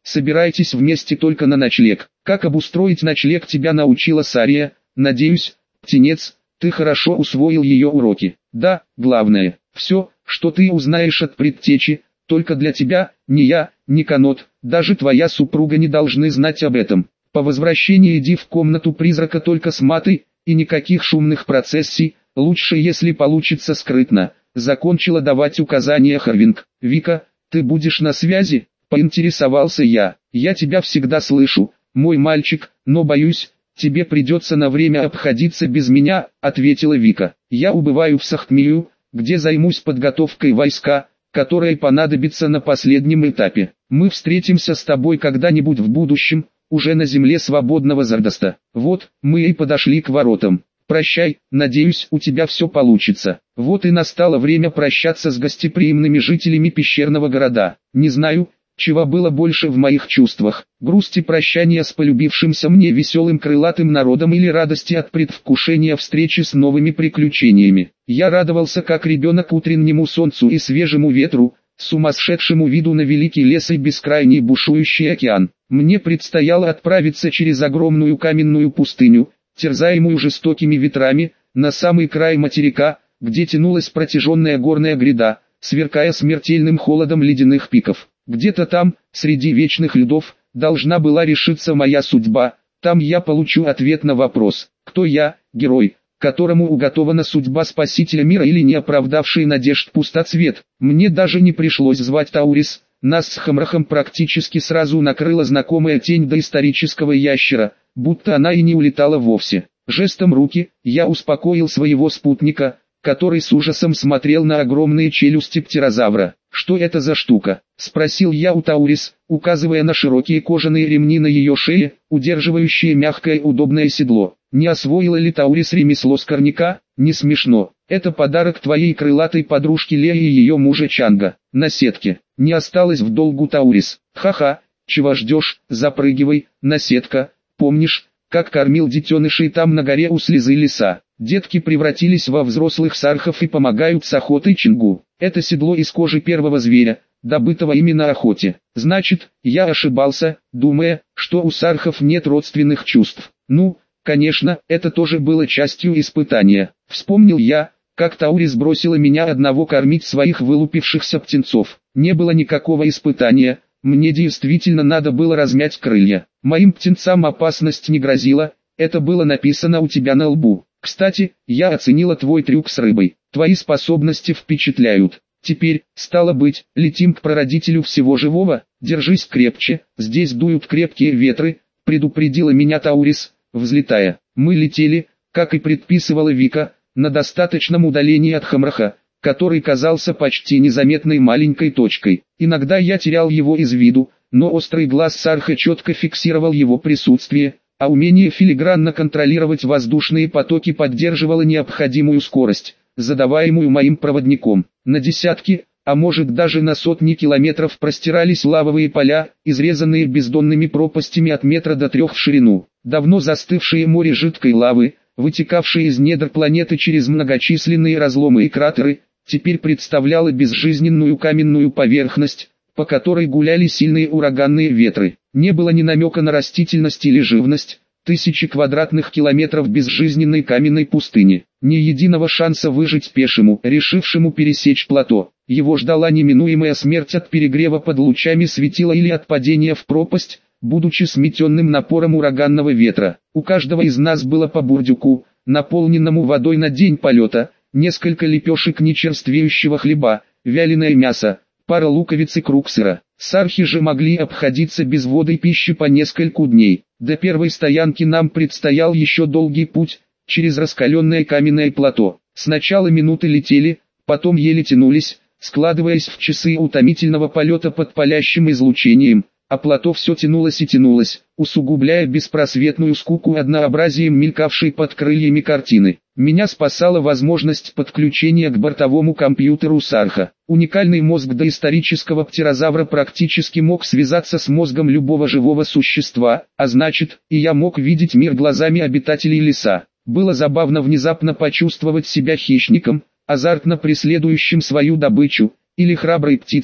собираетесь вместе только на ночлег. Как обустроить ночлег тебя научила Сария, надеюсь, птенец, ты хорошо усвоил ее уроки. Да, главное, все, что ты узнаешь от предтечи, только для тебя, ни я, ни Канот, даже твоя супруга не должны знать об этом. По возвращении иди в комнату призрака только с матой, и никаких шумных процессий, лучше если получится скрытно. Закончила давать указания Харвинг. Вика, ты будешь на связи? Поинтересовался я. Я тебя всегда слышу, мой мальчик, но боюсь, тебе придется на время обходиться без меня, ответила Вика. Я убываю в Сахкмию, где займусь подготовкой войска, которая понадобится на последнем этапе. Мы встретимся с тобой когда-нибудь в будущем, уже на земле свободного Зардаста. Вот, мы и подошли к воротам. Прощай, надеюсь, у тебя все получится. Вот и настало время прощаться с гостеприимными жителями пещерного города. Не знаю, чего было больше в моих чувствах: грусти прощания с полюбившимся мне веселым крылатым народом или радости от предвкушения встречи с новыми приключениями. Я радовался как ребенок утреннему солнцу и свежему ветру, сумасшедшему виду на великий лес и бескрайний бушующий океан. Мне предстояло отправиться через огромную каменную пустыню, терзаемую жестокими ветрами, на самый край материка, где тянулась протяженная горная гряда, сверкая смертельным холодом ледяных пиков. Где-то там, среди вечных льдов, должна была решиться моя судьба. Там я получу ответ на вопрос: кто я, герой, которому уготована судьба спасителя мира, или не оправдавший надежд пустоцвет. Мне даже не пришлось звать Таурис. Нас с Хамрахом практически сразу накрыла знакомая тень доисторического ящера, будто она и не улетала вовсе. Жестом руки я успокоил своего спутника, который с ужасом смотрел на огромные челюсти птерозавра. «Что это за штука?» — спросил я у Таурис, указывая на широкие кожаные ремни на ее шее, удерживающие мягкое удобное седло. «Не освоила ли Таурис ремесло скорняка? Не смешно. Это подарок твоей крылатой подружке Леи и ее мужа Чанга. На сетке. Не осталось в долгу, Таурис. Ха-ха, чего ждешь, запрыгивай, наседка. Помнишь, как кормил детенышей там на горе у слезы леса? Детки превратились во взрослых сархов и помогают с охотой Чингу. Это седло из кожи первого зверя, добытого именно охоте. Значит, я ошибался, думая, что у сархов нет родственных чувств. Ну, конечно, это тоже было частью испытания. Вспомнил я, как Таурис бросила меня одного кормить своих вылупившихся птенцов. Не было никакого испытания, мне действительно надо было размять крылья. Моим птенцам опасность не грозила, это было написано у тебя на лбу. Кстати, я оценила твой трюк с рыбой. Твои способности впечатляют. Теперь, стало быть, летим к прародителю всего живого. Держись крепче, здесь дуют крепкие ветры, предупредила меня Таурис, взлетая. Мы летели, как и предписывала Вика, на достаточном удалении от Хамраха, который казался почти незаметной маленькой точкой. Иногда я терял его из виду, но острый глаз Сарха четко фиксировал его присутствие, а умение филигранно контролировать воздушные потоки поддерживало необходимую скорость, задаваемую моим проводником. На десятки, а может даже на сотни километров простирались лавовые поля, изрезанные бездонными пропастями от метра до 3 в ширину. Давно застывшее море жидкой лавы, вытекавшее из недр планеты через многочисленные разломы и кратеры, теперь представляло безжизненную каменную поверхность, по которой гуляли сильные ураганные ветры. Не было ни намека на растительность или живность, тысячи квадратных километров безжизненной каменной пустыни. Ни единого шанса выжить пешему, решившему пересечь плато. Его ждала неминуемая смерть от перегрева под лучами светила или от падения в пропасть, будучи сметенным напором ураганного ветра. У каждого из нас было по бурдюку, наполненному водой на день полета, несколько лепешек нечерствеющего хлеба, вяленое мясо, пара луковиц и круг сыра. Сархи же могли обходиться без воды и пищи по нескольку дней. До первой стоянки нам предстоял еще долгий путь, через раскаленное каменное плато. Сначала минуты летели, потом еле тянулись, складываясь в часы утомительного полета под палящим излучением, а плато все тянулось и тянулось, усугубляя беспросветную скуку однообразием мелькавшей под крыльями картины. Меня спасала возможность подключения к бортовому компьютеру Сарха. Уникальный мозг доисторического птерозавра практически мог связаться с мозгом любого живого существа, а значит, и я мог видеть мир глазами обитателей леса. Было забавно внезапно почувствовать себя хищником, азартно преследующим свою добычу, или храброй птицей,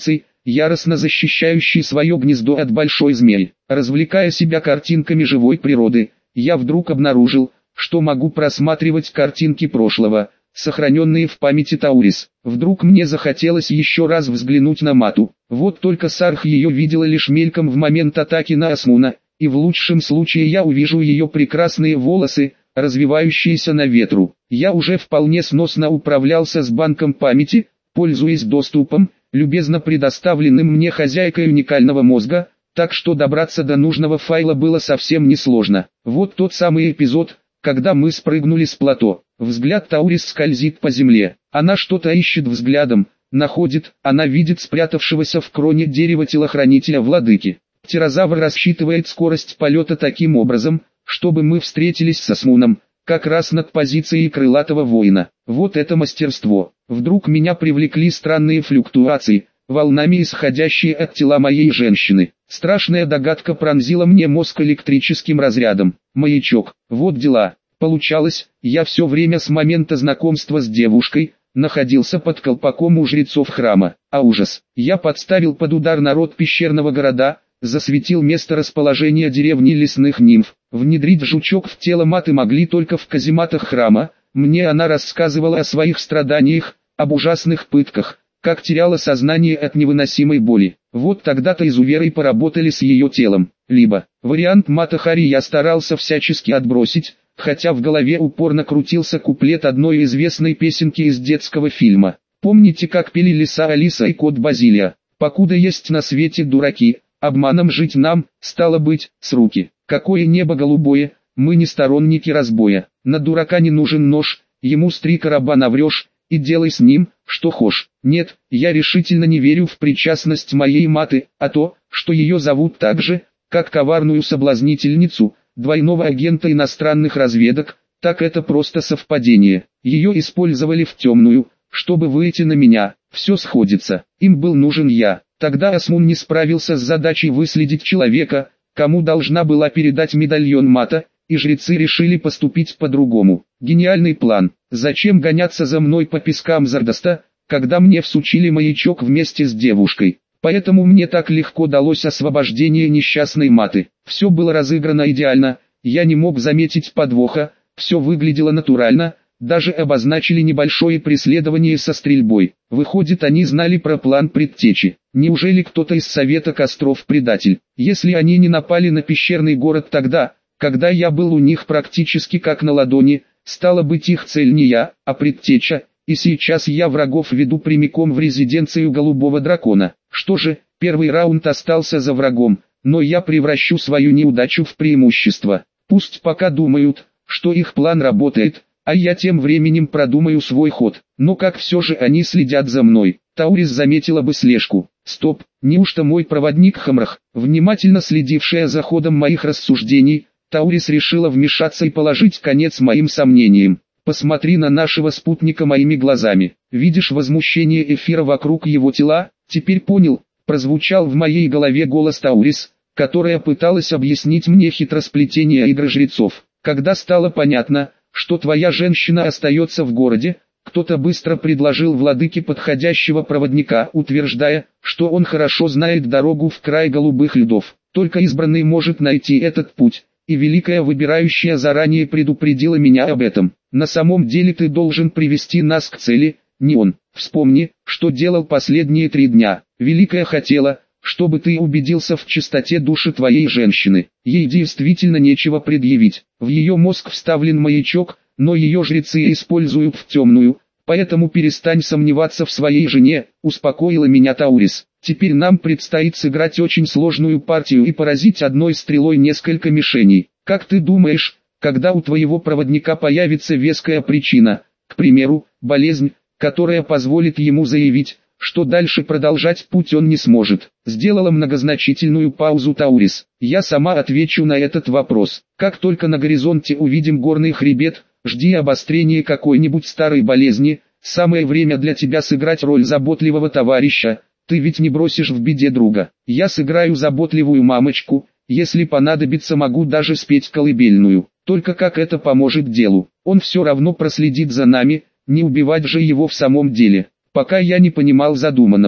яростно защищающий свое гнездо от большой змеи. Развлекая себя картинками живой природы, я вдруг обнаружил, что могу просматривать картинки прошлого, сохраненные в памяти Таурис. Вдруг мне захотелось еще раз взглянуть на Мату. Вот только Сарх ее видела лишь мельком в момент атаки на Асмуна, и в лучшем случае я увижу ее прекрасные волосы, развивающиеся на ветру. Я уже вполне сносно управлялся с банком памяти, пользуясь доступом, любезно предоставленным мне хозяйкой уникального мозга, так что добраться до нужного файла было совсем несложно. Вот тот самый эпизод, когда мы спрыгнули с плато. Взгляд Таурис скользит по земле. Она что-то ищет взглядом, находит, она видит спрятавшегося в кроне дерева телохранителя владыки. Птерозавр рассчитывает скорость полета таким образом, чтобы мы встретились с Асмуном, как раз над позицией крылатого воина. Вот это мастерство. Вдруг меня привлекли странные флюктуации, волнами исходящие от тела моей женщины. Страшная догадка пронзила мне мозг электрическим разрядом. Маячок. Вот дела. Получалось, я все время с момента знакомства с девушкой находился под колпаком у жрецов храма. А ужас. Я подставил под удар народ пещерного города, засветил место расположения деревни лесных нимф. Внедрить жучок в тело Маты могли только в казематах храма. Мне она рассказывала о своих страданиях, об ужасных пытках, как теряла сознание от невыносимой боли. Вот тогда-то изуверы поработали с ее телом. Либо, вариант Мата Хари я старался всячески отбросить, хотя в голове упорно крутился куплет одной известной песенки из детского фильма. Помните, как пели лиса Алиса и кот Базилия? Покуда есть на свете дураки, обманом жить нам, стало быть, с руки. Какое небо голубое, мы не сторонники разбоя. На дурака не нужен нож, ему с 3 короба наврешь, и делай с ним, что хошь. Нет, я решительно не верю в причастность моей Маты, а то, что ее зовут так же, как коварную соблазнительницу, двойного агента иностранных разведок, так это просто совпадение. Ее использовали в темную, чтобы выйти на меня. Все сходится. Им был нужен я. Тогда Асмун не справился с задачей выследить человека, кому должна была передать медальон Мата, и жрецы решили поступить по-другому. Гениальный план. Зачем гоняться за мной по пескам Зардаста, когда мне всучили маячок вместе с девушкой? Поэтому мне так легко далось освобождение несчастной Маты. Все было разыграно идеально, я не мог заметить подвоха, все выглядело натурально, даже обозначили небольшое преследование со стрельбой. Выходит, они знали про план предтечи. Неужели кто-то из Совета Костров предатель? Если они не напали на пещерный город тогда, когда я был у них практически как на ладони, стало быть, их цель не я, а предтеча, и сейчас я врагов веду прямиком в резиденцию Голубого Дракона. Что же, первый раунд остался за врагом, но я превращу свою неудачу в преимущество. Пусть пока думают, что их план работает, а я тем временем продумаю свой ход. Но как все же они следят за мной? Таурис заметила бы слежку. Стоп, неужто мой проводник Хамрах, внимательно следившая за ходом моих рассуждений, Таурис решила вмешаться и положить конец моим сомнениям. Посмотри на нашего спутника моими глазами. Видишь возмущение эфира вокруг его тела? Теперь понял, прозвучал в моей голове голос Таурис, которая пыталась объяснить мне хитросплетение игры жрецов. Когда стало понятно, что твоя женщина остается в городе, кто-то быстро предложил владыке подходящего проводника, утверждая, что он хорошо знает дорогу в край голубых льдов. Только избранный может найти этот путь, и Великая Выбирающая заранее предупредила меня об этом. На самом деле ты должен привести нас к цели, не он. Вспомни, что делал последние 3 дня. Великая хотела, чтобы ты убедился в чистоте души твоей женщины. Ей действительно нечего предъявить. В ее мозг вставлен маячок, но ее жрецы используют в темную, поэтому перестань сомневаться в своей жене, успокоила меня Таурис. Теперь нам предстоит сыграть очень сложную партию и поразить одной стрелой несколько мишеней. Как ты думаешь, когда у твоего проводника появится веская причина, к примеру, болезнь, которая позволит ему заявить, что дальше продолжать путь он не сможет? Сделала многозначительную паузу Таурис. Я сама отвечу на этот вопрос. Как только на горизонте увидим горный хребет, жди обострения какой-нибудь старой болезни. Самое время для тебя сыграть роль заботливого товарища. Ты ведь не бросишь в беде друга. Я сыграю заботливую мамочку, если понадобится, могу даже спеть колыбельную. Только как это поможет делу? Он все равно проследит за нами, не убивать же его в самом деле. Пока я не понимал задуманного.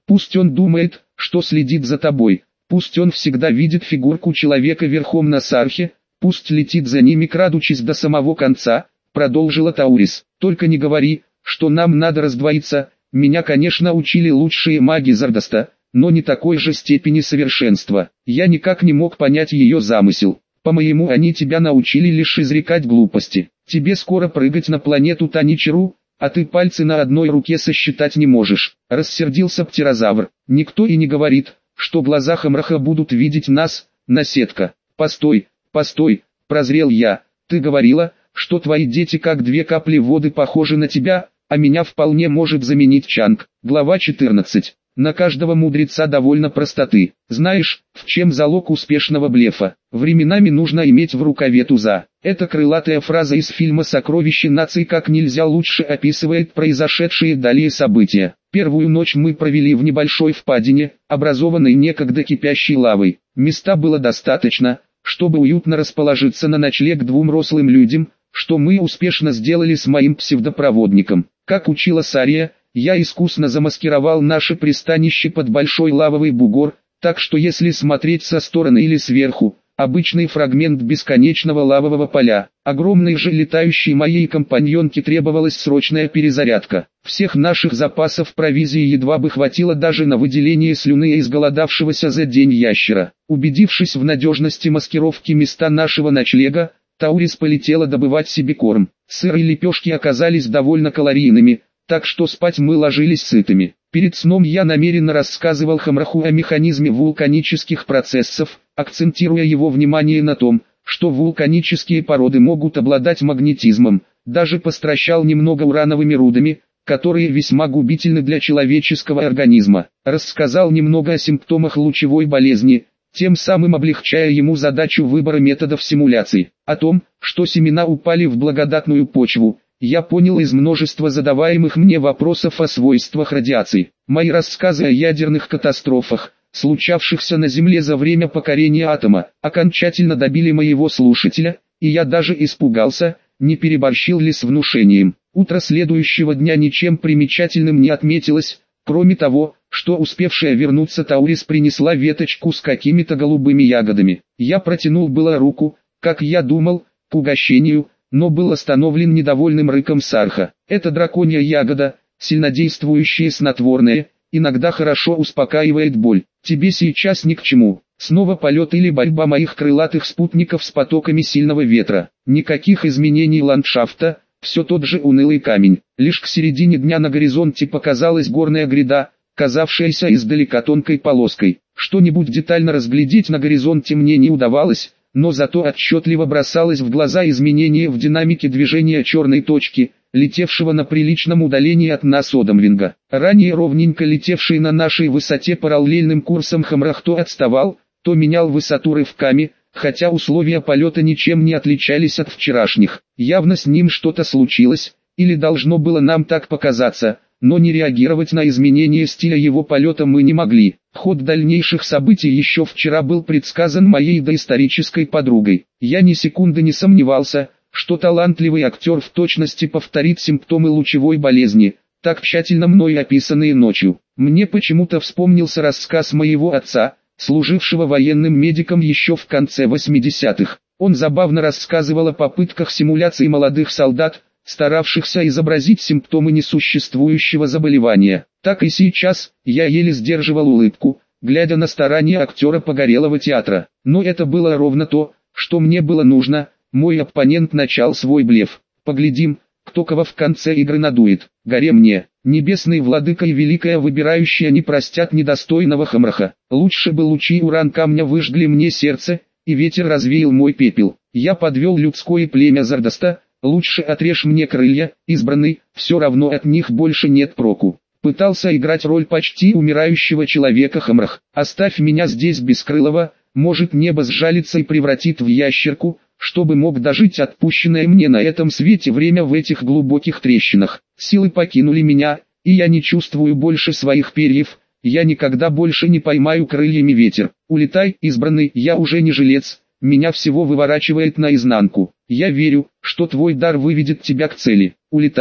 Пусть он думает, что следит за тобой. Пусть он всегда видит фигурку человека верхом на сархе. Пусть летит за ними, крадучись до самого конца, продолжила Таурис. Только не говори, что нам надо раздвоиться. Меня, конечно, учили лучшие маги Зардоста, но не такой же степени совершенства. Я никак не мог понять ее замысел. По-моему, они тебя научили лишь изрекать глупости. Тебе скоро прыгать на планету Таничеру, а ты пальцы на одной руке сосчитать не можешь. Рассердился птерозавр. Никто и не говорит, что глаза Хамраха будут видеть нас, наседка. Постой, постой, прозрел я. Ты говорила, что твои дети как две капли воды похожи на тебя, а меня вполне может заменить Чанг. Глава 14. На каждого мудреца довольно простоты. Знаешь, в чем залог успешного блефа? Временами нужно иметь в рукаве туза. Эта крылатая фраза из фильма «Сокровище нации» как нельзя лучше описывает произошедшие далее события. Первую ночь мы провели в небольшой впадине, образованной некогда кипящей лавой. Места было достаточно, чтобы уютно расположиться на ночлег двум рослым людям, что мы успешно сделали с моим псевдопроводником. Как учила Сария, я искусно замаскировал наше пристанище под большой лавовый бугор, так что если смотреть со стороны или сверху, обычный фрагмент бесконечного лавового поля, огромной же летающей моей компаньонке требовалась срочная перезарядка. Всех наших запасов провизии едва бы хватило даже на выделение слюны изголодавшегося за день ящера. Убедившись в надежности маскировки места нашего ночлега, Таурис полетела добывать себе корм. Сыр и лепешки оказались довольно калорийными, так что спать мы ложились сытыми. Перед сном я намеренно рассказывал Хамраху о механизме вулканических процессов, акцентируя его внимание на том, что вулканические породы могут обладать магнетизмом, даже постращал немного урановыми рудами, которые весьма губительны для человеческого организма. Рассказал немного о симптомах лучевой болезни, тем самым облегчая ему задачу выбора методов симуляции. О том, что семена упали в благодатную почву, я понял из множества задаваемых мне вопросов о свойствах радиации. Мои рассказы о ядерных катастрофах, случавшихся на Земле за время покорения атома, окончательно добили моего слушателя, и я даже испугался, не переборщил ли с внушением. Утро следующего дня ничем примечательным не отметилось, кроме того, что успевшая вернуться Таурис принесла веточку с какими-то голубыми ягодами. Я протянул было руку, как я думал, к угощению, но был остановлен недовольным рыком Сарха. Это драконья ягода, сильнодействующее снотворное, иногда хорошо успокаивает боль. Тебе сейчас ни к чему. Снова полет или борьба моих крылатых спутников с потоками сильного ветра. Никаких изменений ландшафта, все тот же унылый камень. Лишь к середине дня на горизонте показалась горная гряда, казавшаяся издалека тонкой полоской. Что-нибудь детально разглядеть на горизонте мне не удавалось, но зато отчетливо бросалось в глаза изменение в динамике движения черной точки, летевшего на приличном удалении от нас Одамвинга. Ранее ровненько летевший на нашей высоте параллельным курсом Хамрах то отставал, то менял высоту рывками, хотя условия полета ничем не отличались от вчерашних. Явно с ним что-то случилось, или должно было нам так показаться, но не реагировать на изменение стиля его полета мы не могли. Ход дальнейших событий еще вчера был предсказан моей доисторической подругой. Я ни секунды не сомневался, что талантливый актер в точности повторит симптомы лучевой болезни, так тщательно мной описанные ночью. Мне почему-то вспомнился рассказ моего отца, служившего военным медиком еще в конце 80-х. Он забавно рассказывал о попытках симуляции молодых солдат, старавшихся изобразить симптомы несуществующего заболевания. Так и сейчас, я еле сдерживал улыбку, глядя на старания актера погорелого театра. Но это было ровно то, что мне было нужно. Мой оппонент начал свой блеф. Поглядим, кто кого в конце игры надует. Горе мне, небесный владыка и великая выбирающая не простят недостойного Хамраха. Лучше бы лучи уран камня выжгли мне сердце, и ветер развеял мой пепел. Я подвел людское племя Зардоста. Лучше отрежь мне крылья, избранный, все равно от них больше нет проку. Пытался играть роль почти умирающего человека Хамрах. Оставь меня здесь бескрылого, может небо сжалится и превратит в ящерку, чтобы мог дожить отпущенное мне на этом свете время в этих глубоких трещинах. Силы покинули меня, и я не чувствую больше своих перьев, я никогда больше не поймаю крыльями ветер. Улетай, избранный, я уже не жилец. Меня всего выворачивает наизнанку. Я верю, что твой дар выведет тебя к цели. Улетай.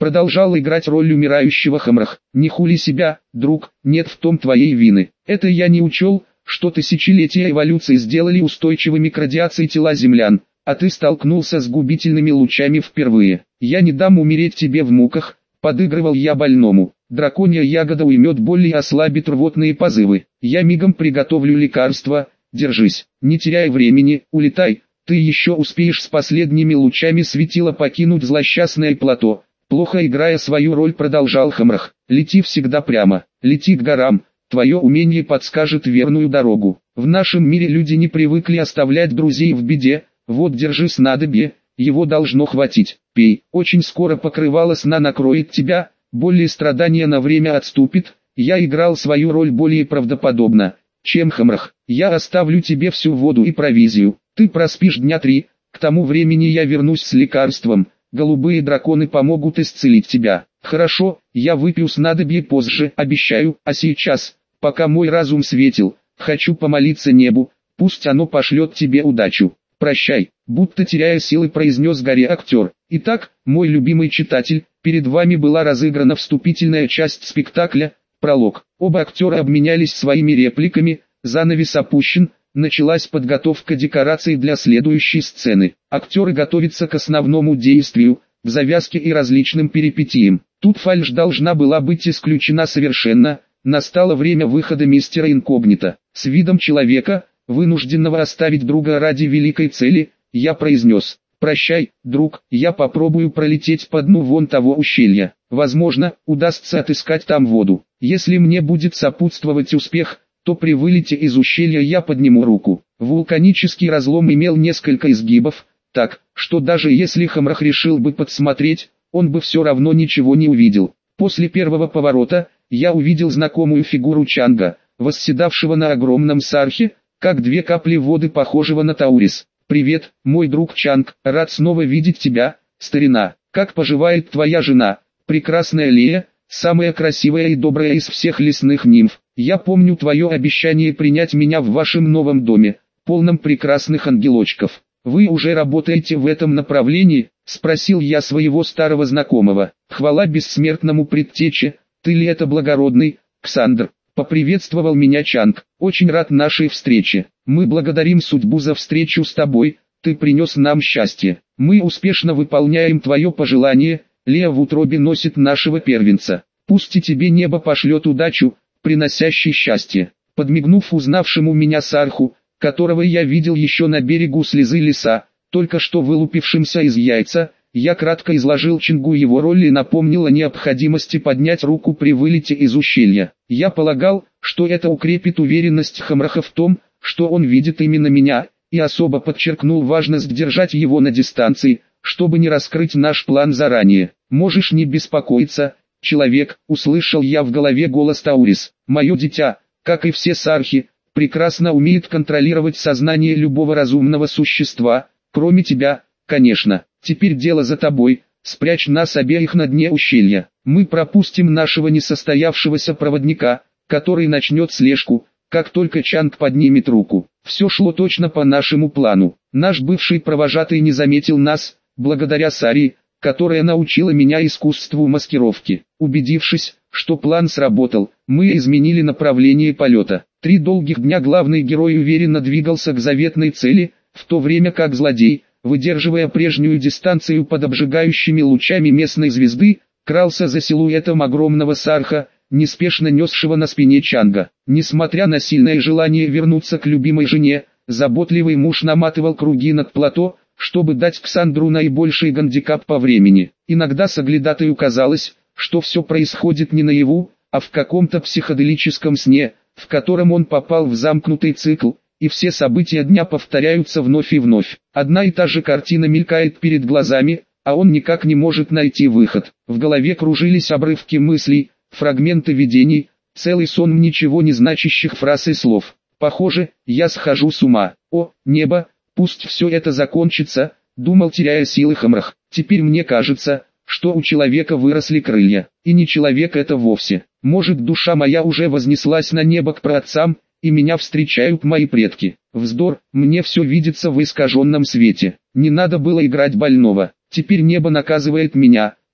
Продолжал играть роль умирающего Хамрах. Не хули себя, друг, нет в том твоей вины. Это я не учел, что тысячелетия эволюции сделали устойчивыми к радиации тела землян, а ты столкнулся с губительными лучами впервые. Я не дам умереть тебе в муках, подыгрывал я больному. Драконья ягода уймет боль и ослабит рвотные позывы. Я мигом приготовлю лекарство, держись, не теряй времени, улетай, ты еще успеешь с последними лучами светила покинуть злосчастное плато. Плохо играя свою роль, продолжал Хамрах. Лети всегда прямо, лети к горам, твое умение подскажет верную дорогу. В нашем мире люди не привыкли оставлять друзей в беде, вот держи снадобье, его должно хватить. Пей, очень скоро покрывало сна накроет тебя, боль и страдания на время отступит. Я играл свою роль более правдоподобно, чем Хамрах. Я оставлю тебе всю воду и провизию, ты проспишь дня 3, к тому времени я вернусь с лекарством. Голубые драконы помогут исцелить тебя. Хорошо, я выпью снадобье позже, обещаю, а сейчас, пока мой разум светил, хочу помолиться небу, пусть оно пошлет тебе удачу. Прощай, будто теряя силы, произнес горе актер. Итак, мой любимый читатель, перед вами была разыграна вступительная часть спектакля, пролог. Оба актера обменялись своими репликами, занавес опущен. Началась подготовка декораций для следующей сцены. Актеры готовятся к основному действию, в завязке и различным перипетиям. Тут фальшь должна была быть исключена совершенно. Настало время выхода мистера Инкогнито. С видом человека, вынужденного оставить друга ради великой цели, я произнес: «Прощай, друг, я попробую пролететь по дну вон того ущелья. Возможно, удастся отыскать там воду. Если мне будет сопутствовать успех, то при вылете из ущелья я подниму руку». Вулканический разлом имел несколько изгибов, так, что даже если Хамрах решил бы подсмотреть, он бы все равно ничего не увидел. После первого поворота, я увидел знакомую фигуру Чанга, восседавшего на огромном сархе, как 2 капли воды, похожего на Таурис. «Привет, мой друг Чанг, рад снова видеть тебя, старина. Как поживает твоя жена, прекрасная Лея, самая красивая и добрая из всех лесных нимф? Я помню твое обещание принять меня в вашем новом доме, полном прекрасных ангелочков. Вы уже работаете в этом направлении?» — спросил я своего старого знакомого. «Хвала бессмертному предтече, ты ли это благородный, Ксандр?» — поприветствовал меня Чанг. «Очень рад нашей встрече. Мы благодарим судьбу за встречу с тобой, ты принес нам счастье. Мы успешно выполняем твое пожелание, Лея в утробе носит нашего первенца. Пусть и тебе небо пошлет удачу, приносящий счастье». Подмигнув узнавшему меня Сарху, которого я видел еще на берегу слезы леса, только что вылупившимся из яйца, я кратко изложил Чангу его роль и напомнил о необходимости поднять руку при вылете из ущелья. Я полагал, что это укрепит уверенность Хамраха в том, что он видит именно меня, и особо подчеркнул важность держать его на дистанции, чтобы не раскрыть наш план заранее. «Можешь не беспокоиться, человек», — услышал я в голове голос Таурис. «Мое дитя, как и все сархи, прекрасно умеет контролировать сознание любого разумного существа, кроме тебя, конечно. Теперь дело за тобой, спрячь нас обеих на дне ущелья. Мы пропустим нашего несостоявшегося проводника, который начнет слежку, как только Чанг поднимет руку». Все шло точно по нашему плану. Наш бывший провожатый не заметил нас, благодаря Сари, которая научила меня искусству маскировки. Убедившись, что план сработал, мы изменили направление полета. 3 долгих дня главный герой уверенно двигался к заветной цели, в то время как злодей, выдерживая прежнюю дистанцию под обжигающими лучами местной звезды, крался за силуэтом огромного сарха, неспешно несшего на спине Чанга. Несмотря на сильное желание вернуться к любимой жене, заботливый муж наматывал круги над плато, чтобы дать Ксандру наибольший гандикап по времени. Иногда соглядатаю казалось, что все происходит не наяву, а в каком-то психоделическом сне, в котором он попал в замкнутый цикл, и все события дня повторяются вновь и вновь. Одна и та же картина мелькает перед глазами, а он никак не может найти выход. В голове кружились обрывки мыслей, фрагменты видений, целый сон ничего не значащих фраз и слов. «Похоже, я схожу с ума. О, небо, пусть все это закончится», — думал, теряя силы Хамрах. «Теперь мне кажется, что у человека выросли крылья. И не человек это вовсе. Может, душа моя уже вознеслась на небо к праотцам, и меня встречают мои предки. Вздор, мне все видится в искаженном свете. Не надо было играть больного. Теперь небо наказывает меня,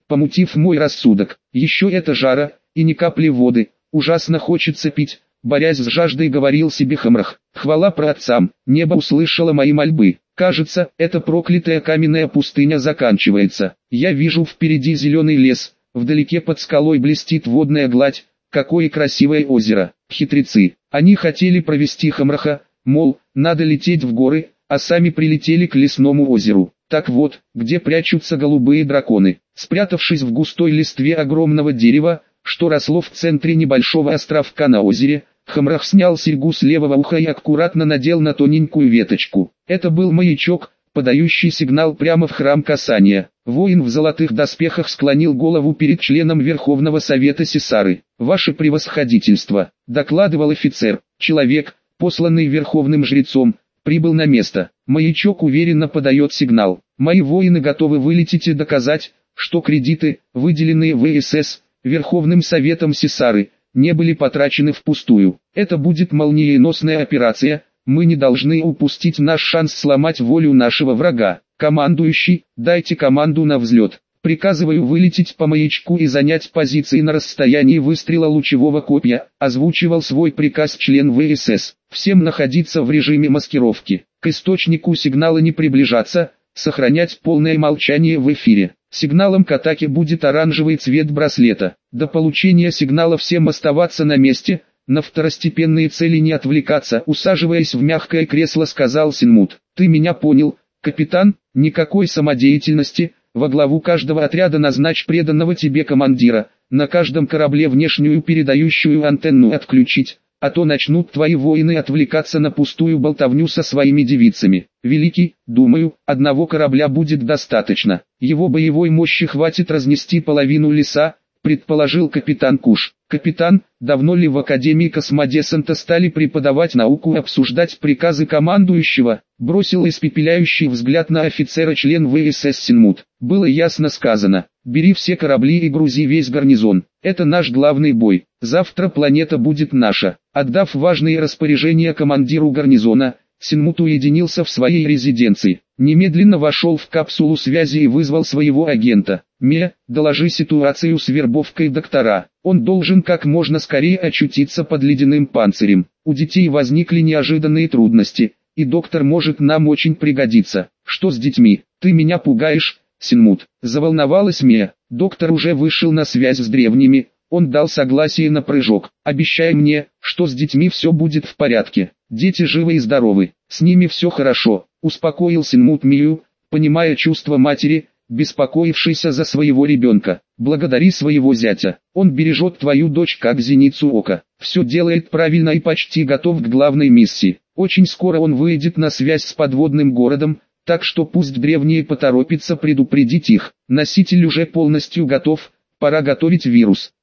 помутив мой рассудок. Еще это жара, и ни капли воды, ужасно хочется пить. Борясь с жаждой, говорил себе Хамрах. Хвала праотцам, небо услышало мои мольбы. Кажется, эта проклятая каменная пустыня заканчивается. Я вижу впереди зеленый лес, вдалеке под скалой блестит водная гладь. Какое красивое озеро. Хитрецы. Они хотели провести Хамраха, мол, надо лететь в горы, а сами прилетели к лесному озеру. Так вот, где прячутся голубые драконы. Спрятавшись в густой листве огромного дерева, что росло в центре небольшого островка на озере, Хамрах снял серьгу с левого уха и аккуратно надел на тоненькую веточку. Это был маячок, подающий сигнал прямо в храм Касания. Воин в золотых доспехах склонил голову перед членом Верховного Совета Сесары. «Ваше превосходительство», — докладывал офицер, — «человек, посланный Верховным Жрецом, прибыл на место. Маячок уверенно подает сигнал. Мои воины готовы вылететь и доказать, что кредиты, выделенные ВСС, Верховным Советом Сесары, не были потрачены впустую. Это будет молниеносная операция, мы не должны упустить наш шанс сломать волю нашего врага. Командующий, дайте команду на взлет. Приказываю вылететь по маячку и занять позиции на расстоянии выстрела лучевого копья», озвучивал свой приказ член ВСС. «Всем находиться в режиме маскировки. К источнику сигнала не приближаться, сохранять полное молчание в эфире. Сигналом к атаке будет оранжевый цвет браслета. До получения сигнала всем оставаться на месте, на второстепенные цели не отвлекаться», усаживаясь в мягкое кресло, сказал Синмут. «Ты меня понял, капитан? Никакой самодеятельности. Во главу каждого отряда назначь преданного тебе командира, на каждом корабле внешнюю передающую антенну отключить, а то начнут твои воины отвлекаться на пустую болтовню со своими девицами. Великий, думаю, одного корабля будет достаточно. Его боевой мощи хватит разнести половину леса», предположил капитан Куш. «Капитан, давно ли в Академии Космодесанта стали преподавать науку и обсуждать приказы командующего?» Бросил испепеляющий взгляд на офицера член ВСС Синмут. «Было ясно сказано. Бери все корабли и грузи весь гарнизон. Это наш главный бой. Завтра планета будет наша». Отдав важные распоряжения командиру гарнизона, Синмут уединился в своей резиденции. Немедленно вошел в капсулу связи и вызвал своего агента. «Ме, доложи ситуацию с вербовкой доктора. Он должен как можно скорее очутиться под ледяным панцирем. У детей возникли неожиданные трудности, и доктор может нам очень пригодиться». «Что с детьми? Ты меня пугаешь, Синмут», — заволновалась Ме. «Доктор уже вышел на связь с древними. Он дал согласие на прыжок. Обещай мне, что с детьми все будет в порядке. Дети живы и здоровы, с ними все хорошо», — успокоил Синмут Мию, понимая чувства матери, беспокоившейся за своего ребенка. «Благодари своего зятя, он бережет твою дочь как зеницу ока, все делает правильно и почти готов к главной миссии. Очень скоро он выйдет на связь с подводным городом, так что пусть древние поторопятся предупредить их. Носитель уже полностью готов, пора готовить вирус».